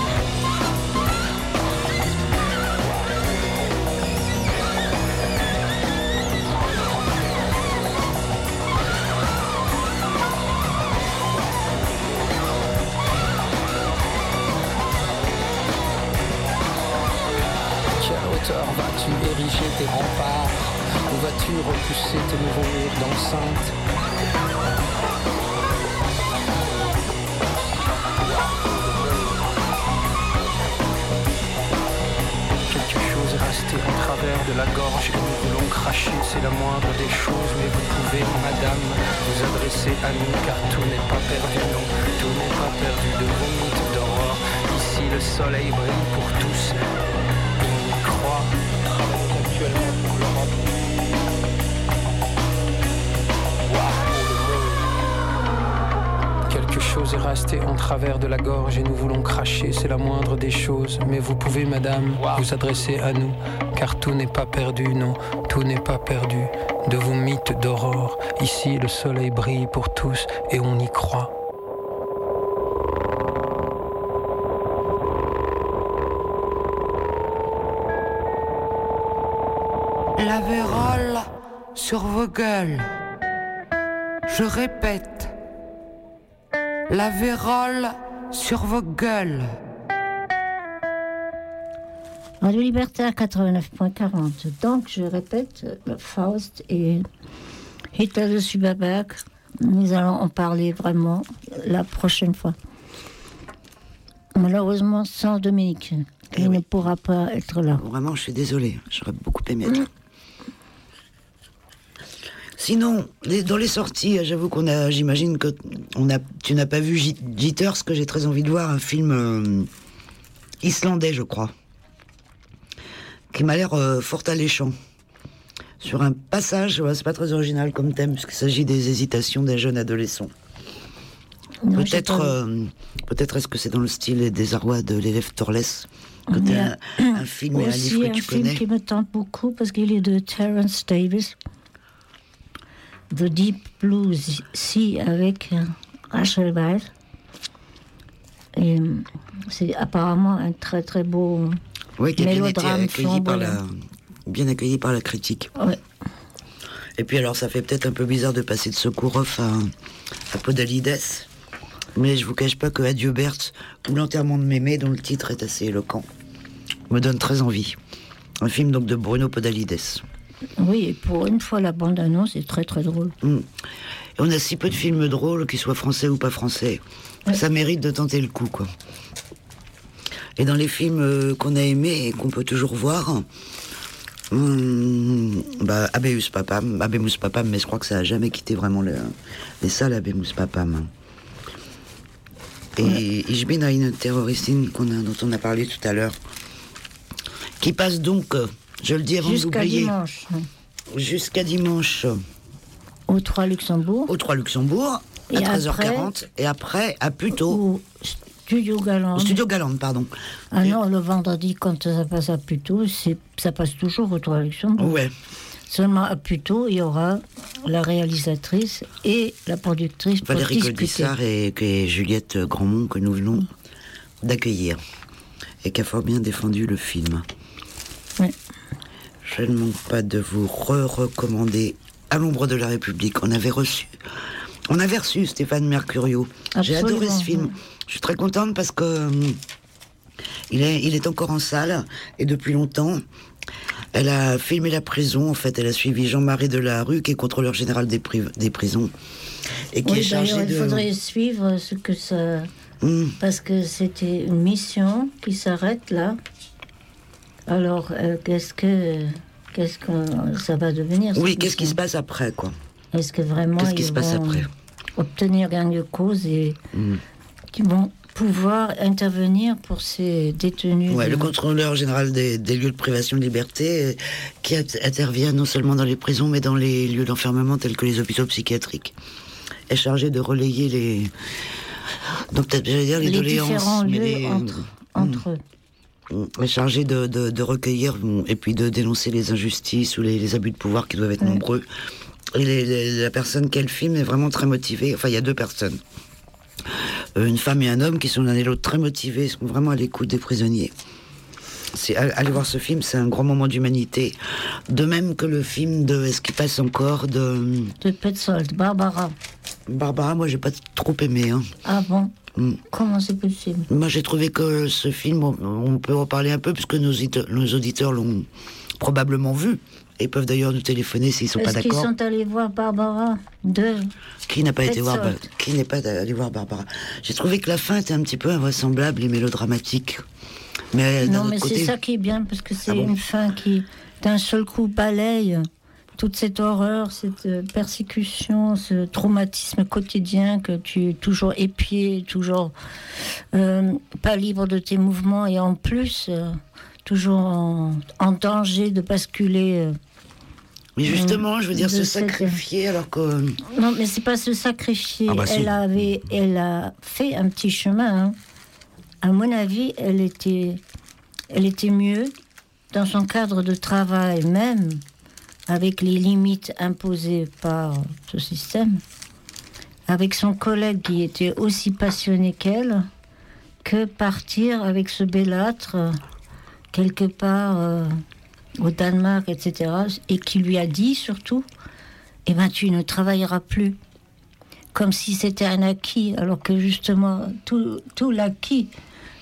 Vas-tu ériger tes remparts? Ou vas-tu repousser tes nouveaux murs d'enceinte? Quelque chose est resté en travers de la gorge et nous voulons cracher, c'est la moindre des choses. Mais vous pouvez, madame, vous adresser à nous car tout n'est pas perdu, non, tout n'est pas perdu de vos mythes d'aurore. Ici le soleil brille pour tous. Actuellement pour l'Europe. Quelque chose est resté en travers de la gorge et nous voulons cracher, c'est la moindre des choses. Mais vous pouvez, madame, vous adresser à nous, car tout n'est pas perdu, non, tout n'est pas perdu. De vos mythes d'aurore, ici le soleil brille pour tous et on y croit. La vérole sur vos gueules. Je répète, la vérole sur vos gueules. Radio Libertaire quatre-vingt-neuf point quarante. Donc, je répète, Faust et Hitler de Subabak, nous allons en parler vraiment la prochaine fois. Malheureusement, sans Dominique, qui eh oui. ne pourra pas être là. Vraiment, je suis désolée. J'aurais beaucoup aimé être là. Sinon, les, dans les sorties, j'avoue qu'on a, j'imagine que on a, tu n'as pas vu Jitters, que j'ai très envie de voir, un film euh, islandais, je crois, qui m'a l'air euh, fort alléchant. Sur un passage, ouais, c'est pas très original comme thème, puisqu'il s'agit des hésitations d'un jeune adolescent. Non, peut-être, euh, peut-être est-ce que c'est dans le style et désarroi de l'élève Torless, que t'es un, un film et un livre que tu connais. Un film qui me tente beaucoup, parce qu'il est de Terence Davis. The Deep Blue Sea avec Rachel Weisz. Et c'est apparemment un très très beau oui, qui mélodrame. Bien, été accueilli par la, bien accueilli par la critique. Ouais. Et puis alors ça fait peut-être un peu bizarre de passer de Sokourov à, à Podalides, mais je vous cache pas que Adieu Berthe ou L'enterrement de Mémé, dont le titre est assez éloquent, me donne très envie. Un film donc de Bruno Podalides. Oui, et pour une fois, la bande-annonce est très très drôle. Mmh. Et on a si peu de films drôles, qu'ils soient français ou pas français. Ouais. Ça mérite de tenter le coup, quoi. Et dans les films euh, qu'on a aimés et qu'on peut toujours voir, mmh, bah, Habemus Papam, Habemus Papam, mais je crois que ça a jamais quitté vraiment le, les salles Habemus Papam. Et ouais. Ich bin eine Terroristin, qu'on a, dont on a parlé tout à l'heure, qui passe donc... Euh, Je le dis avant de l'oublier. Jusqu'à dimanche. Jusqu'à dimanche. Au trois Luxembourg. Au trois Luxembourg, Et à treize heures quarante. après, Et après, à Puteaux. Au Studio Galande. Au Studio Galande, pardon. Ah Et- non, le vendredi, quand ça passe à Puteaux, c'est, ça passe toujours au trois Luxembourg. Ouais. Seulement à Puteaux, il y aura la réalisatrice et la productrice pour Valérie discuter. Gaudissart et, et Juliette Grandmont que nous venons d'accueillir. Et qui a fort bien défendu le film. Ouais. Je ne manque pas de vous re-recommander À l'ombre de la République. On avait reçu, on avait reçu Stéphane Mercurio. J'ai Absolument. adoré ce film. Je suis très contente parce que hum, il est, il est encore en salle et depuis longtemps. Elle a filmé la prison. En fait, elle a suivi Jean-Marie Delarue, qui est contrôleur général des, pri- des prisons et qui Oui, est chargé d'ailleurs, de. il faudrait suivre ce que ça... Hum. Parce que c'était une mission qui s'arrête là. Alors, euh, qu'est-ce que... Qu'est-ce que ça va devenir Oui, cette qu'est-ce qui se mission passe après, quoi? Est-ce que vraiment Qu'est-ce qui ils se passe vont après obtenir gain de cause et Hum. qui vont pouvoir intervenir pour ces détenus Ouais, de- le contrôleur général des, des lieux de privation de liberté, euh, qui at- intervient non seulement dans les prisons, mais dans les lieux d'enfermement tels que les hôpitaux psychiatriques, est chargé de relayer les, donc peut-être j'allais dire les, les doléances, différents mais lieux les- entre, entre eux. est chargé de, de, de recueillir bon, et puis de dénoncer les injustices ou les, les abus de pouvoir qui doivent être Ouais. nombreux. Et les- les- la personne qu'elle filme est vraiment très motivée. Enfin, il y a deux personnes. Euh, une femme et un homme qui sont l'un et l'autre très motivés, sont vraiment à l'écoute des prisonniers. C'est, allez voir ce film, c'est un grand moment d'humanité. De même que le film de Est-ce qu'il passe encore de De Petzold, Barbara. Barbara, moi j'ai pas trop aimé. Hein. Ah bon Mm. Comment c'est possible? Moi j'ai trouvé que ce film, on, on peut en parler un peu puisque nos, auditeurs- nos auditeurs l'ont probablement vu et peuvent d'ailleurs nous téléphoner s'ils sont pas Est-ce qu'ils d'accord. sont allés voir Barbara de... Qui n'a pas été voir, Petzold. Ba- qui n'est pas allé voir Barbara. J'ai trouvé que la fin était un petit peu invraisemblable et mélodramatique. Mais d'un Non, autre mais côté, c'est ça qui est bien, parce que c'est Ah bon une fin qui, d'un seul coup, balaye toute cette horreur, cette euh, persécution, ce traumatisme quotidien que tu es toujours épié, toujours euh, pas libre de tes mouvements, et en plus, euh, toujours en, en danger de basculer. euh. mais justement, je veux dire, de se cette- sacrifier alors que. Non, mais c'est pas se sacrifier. Ah bah si. Elle avait, elle a fait un petit chemin. Hein. À mon avis, elle était, elle était mieux dans son cadre de travail, même avec les limites imposées par ce système, avec son collègue qui était aussi passionné qu'elle, que partir avec ce bellâtre euh, quelque part euh, au Danemark, et cetera, et qui lui a dit surtout, eh ben, tu ne travailleras plus. Comme si c'était un acquis, alors que justement, tout, tout l'acquis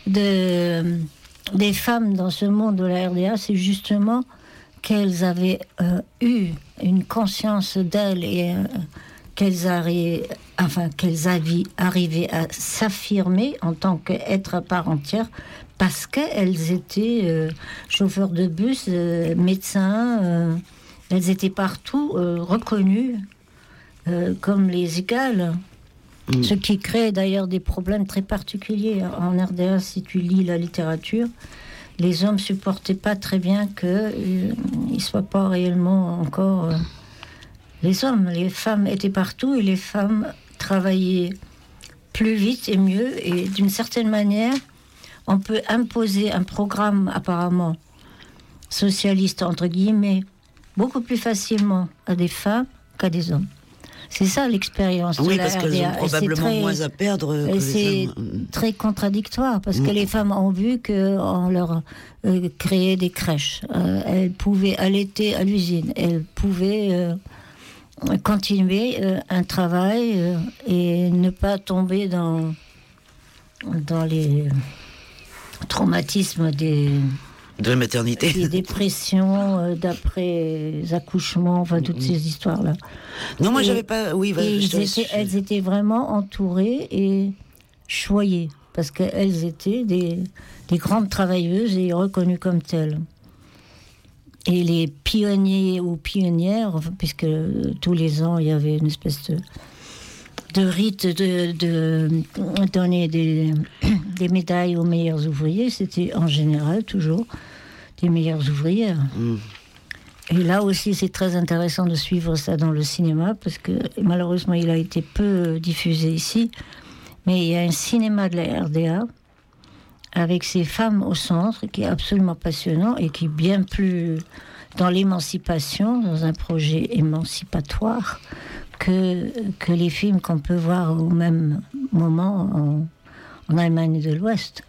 de, des femmes dans ce monde de la R D A, c'est justement qu'elles avaient euh, eu une conscience d'elles et euh, qu'elles arrivaient, enfin, qu'elles avaient arrivé à s'affirmer en tant qu'être à part entière, parce qu'elles étaient euh, chauffeurs de bus, euh, médecins, euh, elles étaient partout euh, reconnues euh, comme les égales. Mm. Ce qui crée d'ailleurs des problèmes très particuliers. En R D A, si tu lis la littérature, les hommes supportaient pas très bien qu'ils euh, ne soient pas réellement encore euh, les hommes. Les femmes étaient partout et les femmes travaillaient plus vite et mieux. Et d'une certaine manière, on peut imposer un programme apparemment socialiste, entre guillemets, beaucoup plus facilement à des femmes qu'à des hommes. C'est ça l'expérience Oui, de la parce R qu'elles D A. ont Et probablement c'est très- moins à perdre que et les c'est hommes. très contradictoire parce que Mm. les femmes ont vu qu'on leur euh, créait des crèches. Euh, elles pouvaient allaiter à l'usine. Elles pouvaient euh, continuer euh, un travail euh, et ne pas tomber dans, dans les traumatismes des, De la maternité. des dépressions euh, d'après accouchements, enfin toutes ces histoires-là. Non, moi Et- j'avais pas. Oui, bah, Et je ils te laisse- étaient- elles étaient vraiment entourées et choyées, parce qu'elles étaient des, des grandes travailleuses et reconnues comme telles. Et les pionniers ou pionnières, enfin, puisque euh, tous les ans il y avait une espèce de, de rite de, de donner des, des médailles aux meilleurs ouvriers, c'était en général toujours des meilleures ouvrières. Mmh. Et là aussi, c'est très intéressant de suivre ça dans le cinéma, parce que malheureusement, il a été peu diffusé ici. Mais il y a un cinéma de la R D A, avec ces femmes au centre, qui est absolument passionnant, et qui est bien plus dans l'émancipation, dans un projet émancipatoire, que, que les films qu'on peut voir au même moment en, en Allemagne de l'Ouest.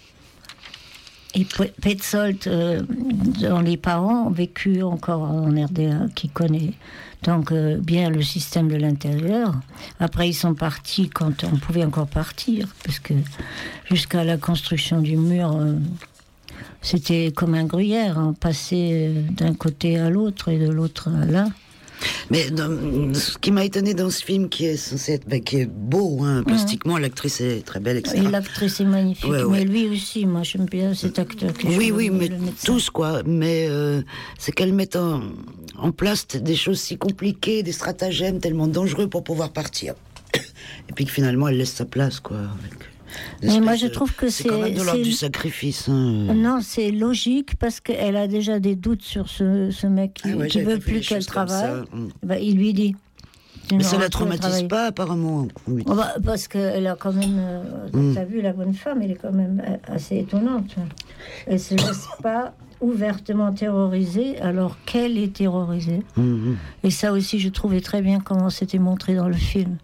Et Petzold, euh, dont les parents ont vécu encore en R D A, qui connaît donc euh, bien le système de l'intérieur. Après, ils sont partis quand on pouvait encore partir, parce que jusqu'à la construction du mur, euh, c'était comme un gruyère, on passait d'un côté à l'autre et de l'autre à l'un. Mais dans, ce qui m'a étonné dans ce film, qui est censé être, bah, qui est beau, hein, plastiquement, mmh. l'actrice est très belle, et cetera. Et l'actrice est magnifique, ouais, ouais. Mais lui aussi, moi j'aime bien cet acteur. Qui oui, oui, le, mais le tous quoi. Mais euh, c'est qu'elle met en, en place des choses si compliquées, des stratagèmes tellement dangereux pour pouvoir partir. Et puis que finalement, elle laisse sa place, quoi. Avec... Mais moi, je trouve que c'est... c'est... C'est quand même de l'ordre c'est... du sacrifice. Hein. Non, c'est logique, parce qu'elle a déjà des doutes sur ce, ce mec qui, ah ouais, qui veut plus qu'elle travaille. Bah, il lui dit... Mais ça la traumatise pas, apparemment. Oui. Oh bah, parce qu'elle a quand même... Euh, mm. T'as vu, la bonne femme, elle est quand même assez étonnante. Elle se laisse pas ouvertement terroriser, alors qu'elle est terrorisée. Mm-hmm. Et ça aussi, je trouvais très bien comment c'était montré dans le film.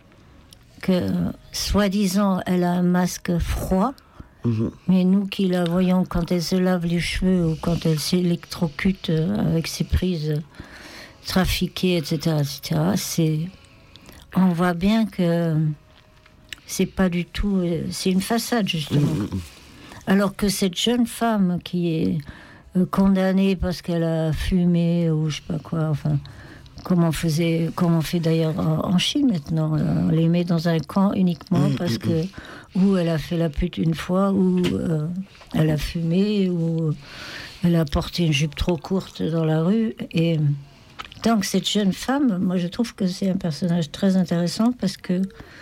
Que, soi-disant, elle a un masque froid, mmh. mais nous qui la voyons quand elle se lave les cheveux ou quand elle s'électrocute avec ses prises trafiquées, et cetera, et cetera, c'est... on voit bien que c'est pas du tout... C'est une façade, justement. Mmh. Alors que cette jeune femme qui est condamnée parce qu'elle a fumé ou je sais pas quoi, enfin... Comme on, faisait, comme on fait d'ailleurs en Chine maintenant. On les met dans un camp uniquement parce que ou elle a fait la pute une fois, ou euh, elle a fumé, ou elle a porté une jupe trop courte dans la rue. Et donc cette jeune femme, moi je trouve que c'est un personnage très intéressant parce que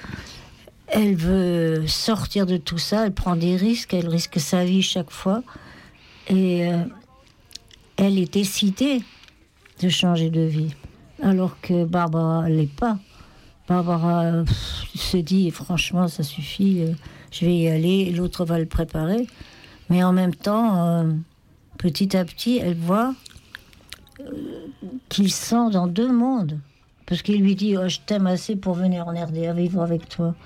elle veut sortir de tout ça, elle prend des risques, elle risque sa vie chaque fois. Et euh, elle est décidée de changer de vie. Alors que Barbara ne l'est pas. Barbara pff, se dit, franchement, ça suffit, euh, je vais y aller, l'autre va le préparer. Mais en même temps, euh, petit à petit, elle voit euh, qu'ils sont dans deux mondes. Parce qu'il lui dit, oh, je t'aime assez pour venir en R D A vivre avec toi.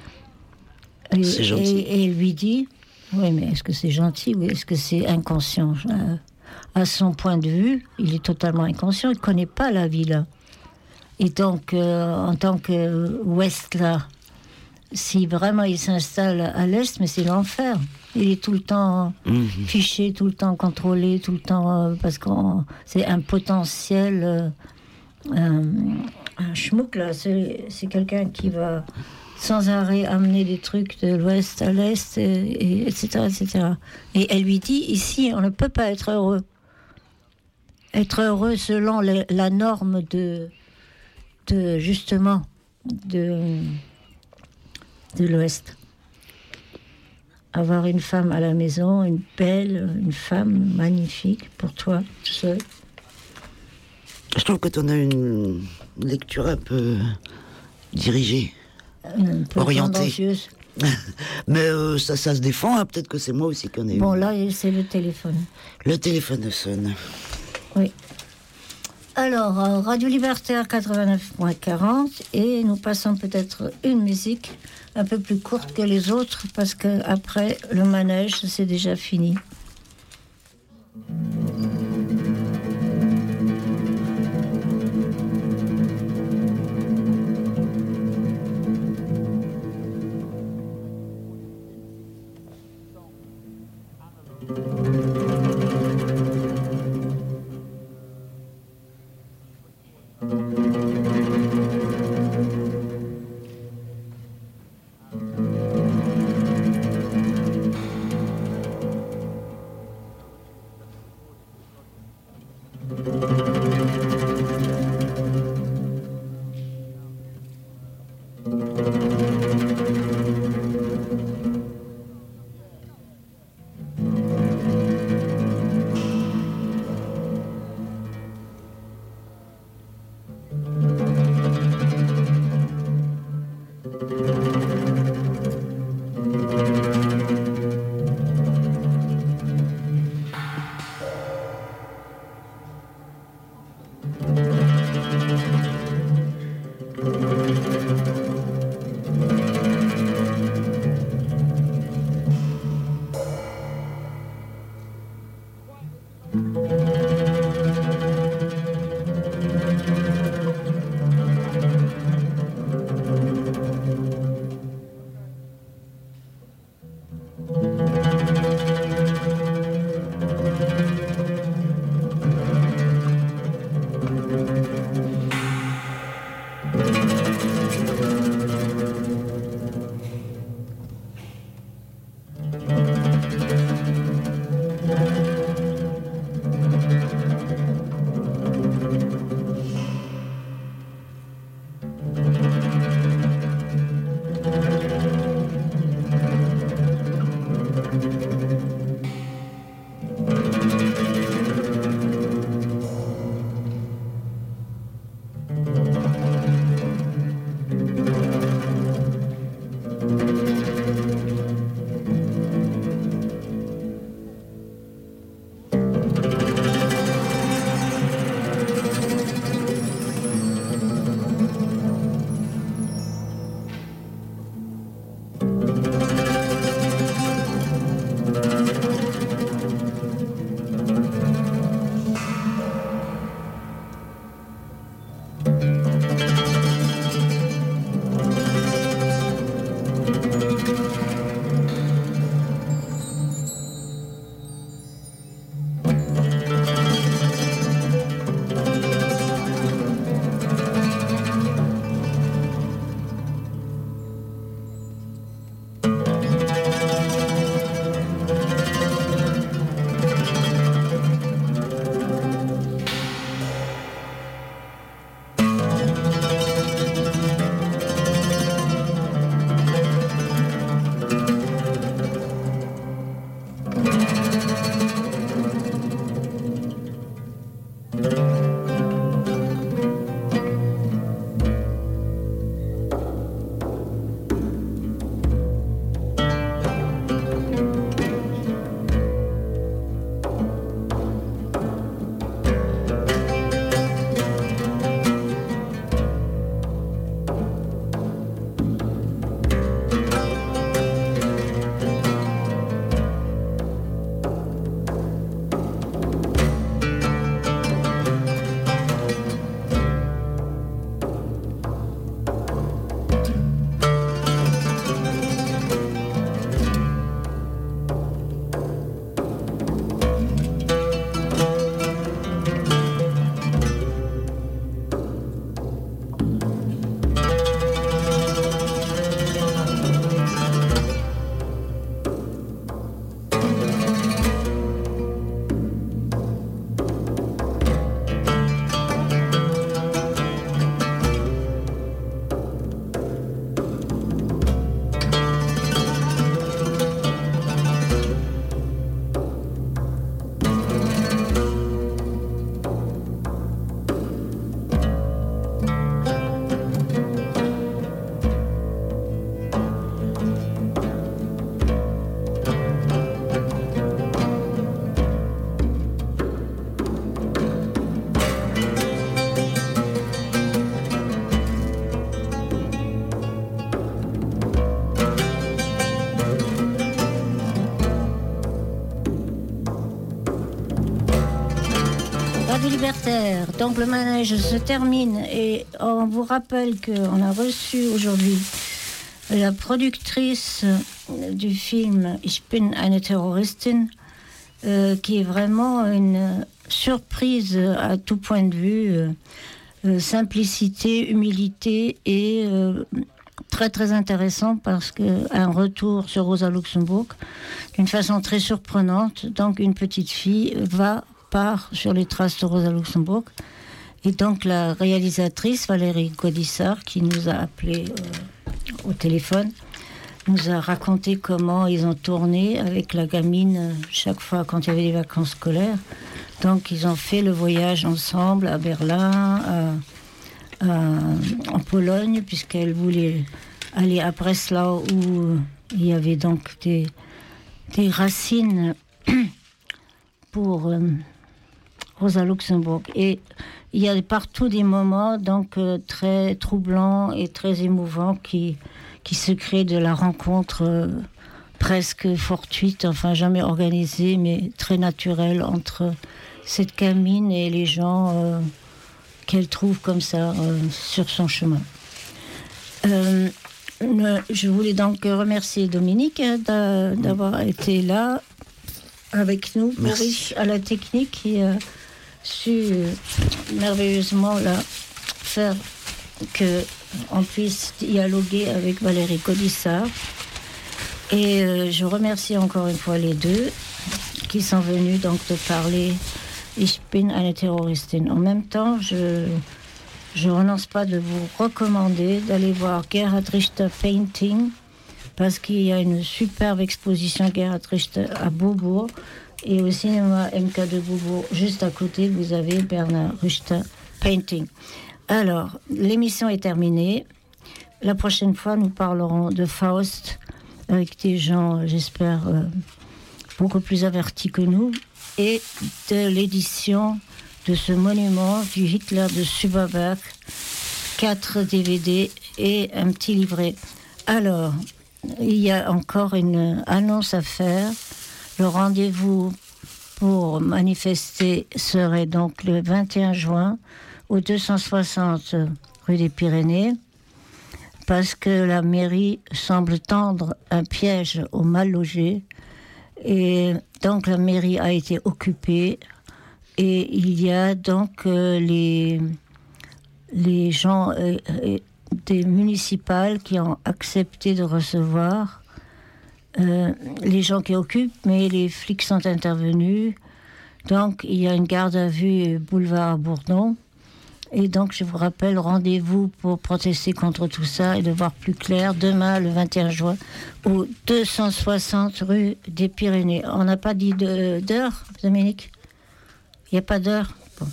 Et, c'est gentil. Et, et elle lui dit, oui, mais est-ce que c'est gentil, oui, est-ce que c'est inconscient? euh, À son point de vue, il est totalement inconscient, il ne connaît pas la vie là. Et donc, euh, en tant que Ouest là, si vraiment il s'installe à l'Est, mais c'est l'enfer. Il est tout le temps mmh. fiché, tout le temps contrôlé, tout le temps... Euh, parce que c'est un potentiel... Euh, un, un schmouk là, c'est, c'est quelqu'un qui va sans arrêt amener des trucs de l'Ouest à l'Est, et, et, etc., et cetera. Et elle lui dit, ici, on ne peut pas être heureux. Être heureux selon le, la norme de, de justement de, de l'Ouest. Avoir une femme à la maison, une belle, une femme magnifique pour toi, tout seul. Je trouve que tu en as une lecture un peu dirigée, un peu orientée. Mais euh, ça, ça se défend, hein. Peut-être que c'est moi aussi qu'on est... Bon, là, c'est le téléphone. Le téléphone sonne. Oui. Alors, euh, Radio Libertaire quatre-vingt-neuf quarante, et nous passons peut-être une musique un peu plus courte que les autres, parce que après le manège, c'est déjà fini. Libertaire. Donc le manège se termine et on vous rappelle qu'on a reçu aujourd'hui la productrice du film Ich bin eine Terroristin, euh, qui est vraiment une surprise à tout point de vue, euh, euh, simplicité, humilité et euh, très très intéressant parce qu'un retour sur Rosa Luxemburg d'une façon très surprenante. Donc une petite fille va part sur les traces de Rosa Luxemburg et donc la réalisatrice Valérie Gaudissart, qui nous a appelé euh, au téléphone, nous a raconté comment ils ont tourné avec la gamine chaque fois quand il y avait des vacances scolaires. Donc ils ont fait le voyage ensemble à Berlin, à, à, en Pologne, puisqu'elle voulait aller à Breslau où il y avait donc des, des racines pour euh, Rosa Luxemburg. Et il y a partout des moments donc euh, très troublants et très émouvants qui qui se crée de la rencontre euh, presque fortuite, enfin jamais organisée, mais très naturelle entre cette gamine et les gens euh, qu'elle trouve comme ça euh, sur son chemin. Euh, je voulais donc remercier Dominique d'a, d'avoir été là avec nous, Boris à la technique, qui a su euh, merveilleusement là, faire que on puisse dialoguer avec Valérie Gaudissart. Et euh, je remercie encore une fois les deux qui sont venus donc de parler Ich bin eine Terroristin. En même temps, je je renonce pas de vous recommander d'aller voir Gerhard Richter Painting, parce qu'il y a une superbe exposition Gerhard Richter à Beaubourg, et au cinéma M K de Beaubourg, juste à côté, vous avez Bernard Richter Painting. Alors, l'émission est terminée. La prochaine fois, nous parlerons de Faust avec des gens, j'espère, euh, beaucoup plus avertis que nous, et de l'édition de ce monument du Hitler de Süberberg, quatre D V D et un petit livret. Alors, il y a encore une annonce à faire. Le rendez-vous pour manifester serait donc le vingt et un juin au deux cent soixante rue des Pyrénées, parce que la mairie semble tendre un piège aux mal logés, et donc la mairie a été occupée, et il y a donc euh, les, les gens euh, euh, des municipales qui ont accepté de recevoir euh, les gens qui occupent, mais les flics sont intervenus, donc il y a une garde à vue boulevard Bourdon. Et donc, je vous rappelle, rendez-vous pour protester contre tout ça et de voir plus clair demain, le vingt et un juin, au deux cent soixante rue des Pyrénées. On n'a pas dit de, d'heure, Dominique ? Il n'y a pas d'heure ? Bon.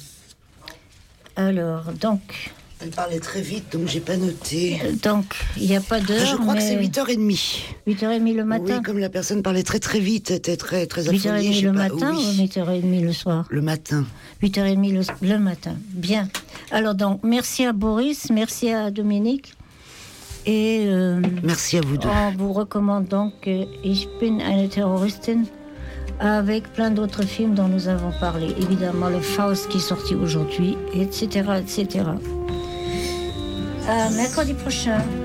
Alors, donc... Elle parlait très vite, donc j'ai pas noté. Donc, il n'y a pas d'heure, Je crois mais... que c'est huit heures trente. huit heures trente le matin ? Oui, comme la personne parlait très très vite, était très très affolée. huit heures trente le pas, matin oui. ou huit heures trente le soir ? Le matin. huit heures trente le, le matin. Bien. Alors donc, merci à Boris, merci à Dominique. Et euh, merci à vous deux. On vous recommande donc euh, Ich bin eine Terroristin, avec plein d'autres films dont nous avons parlé. Évidemment, le Faust qui est sorti aujourd'hui, et cetera, et cetera. À mercredi prochain.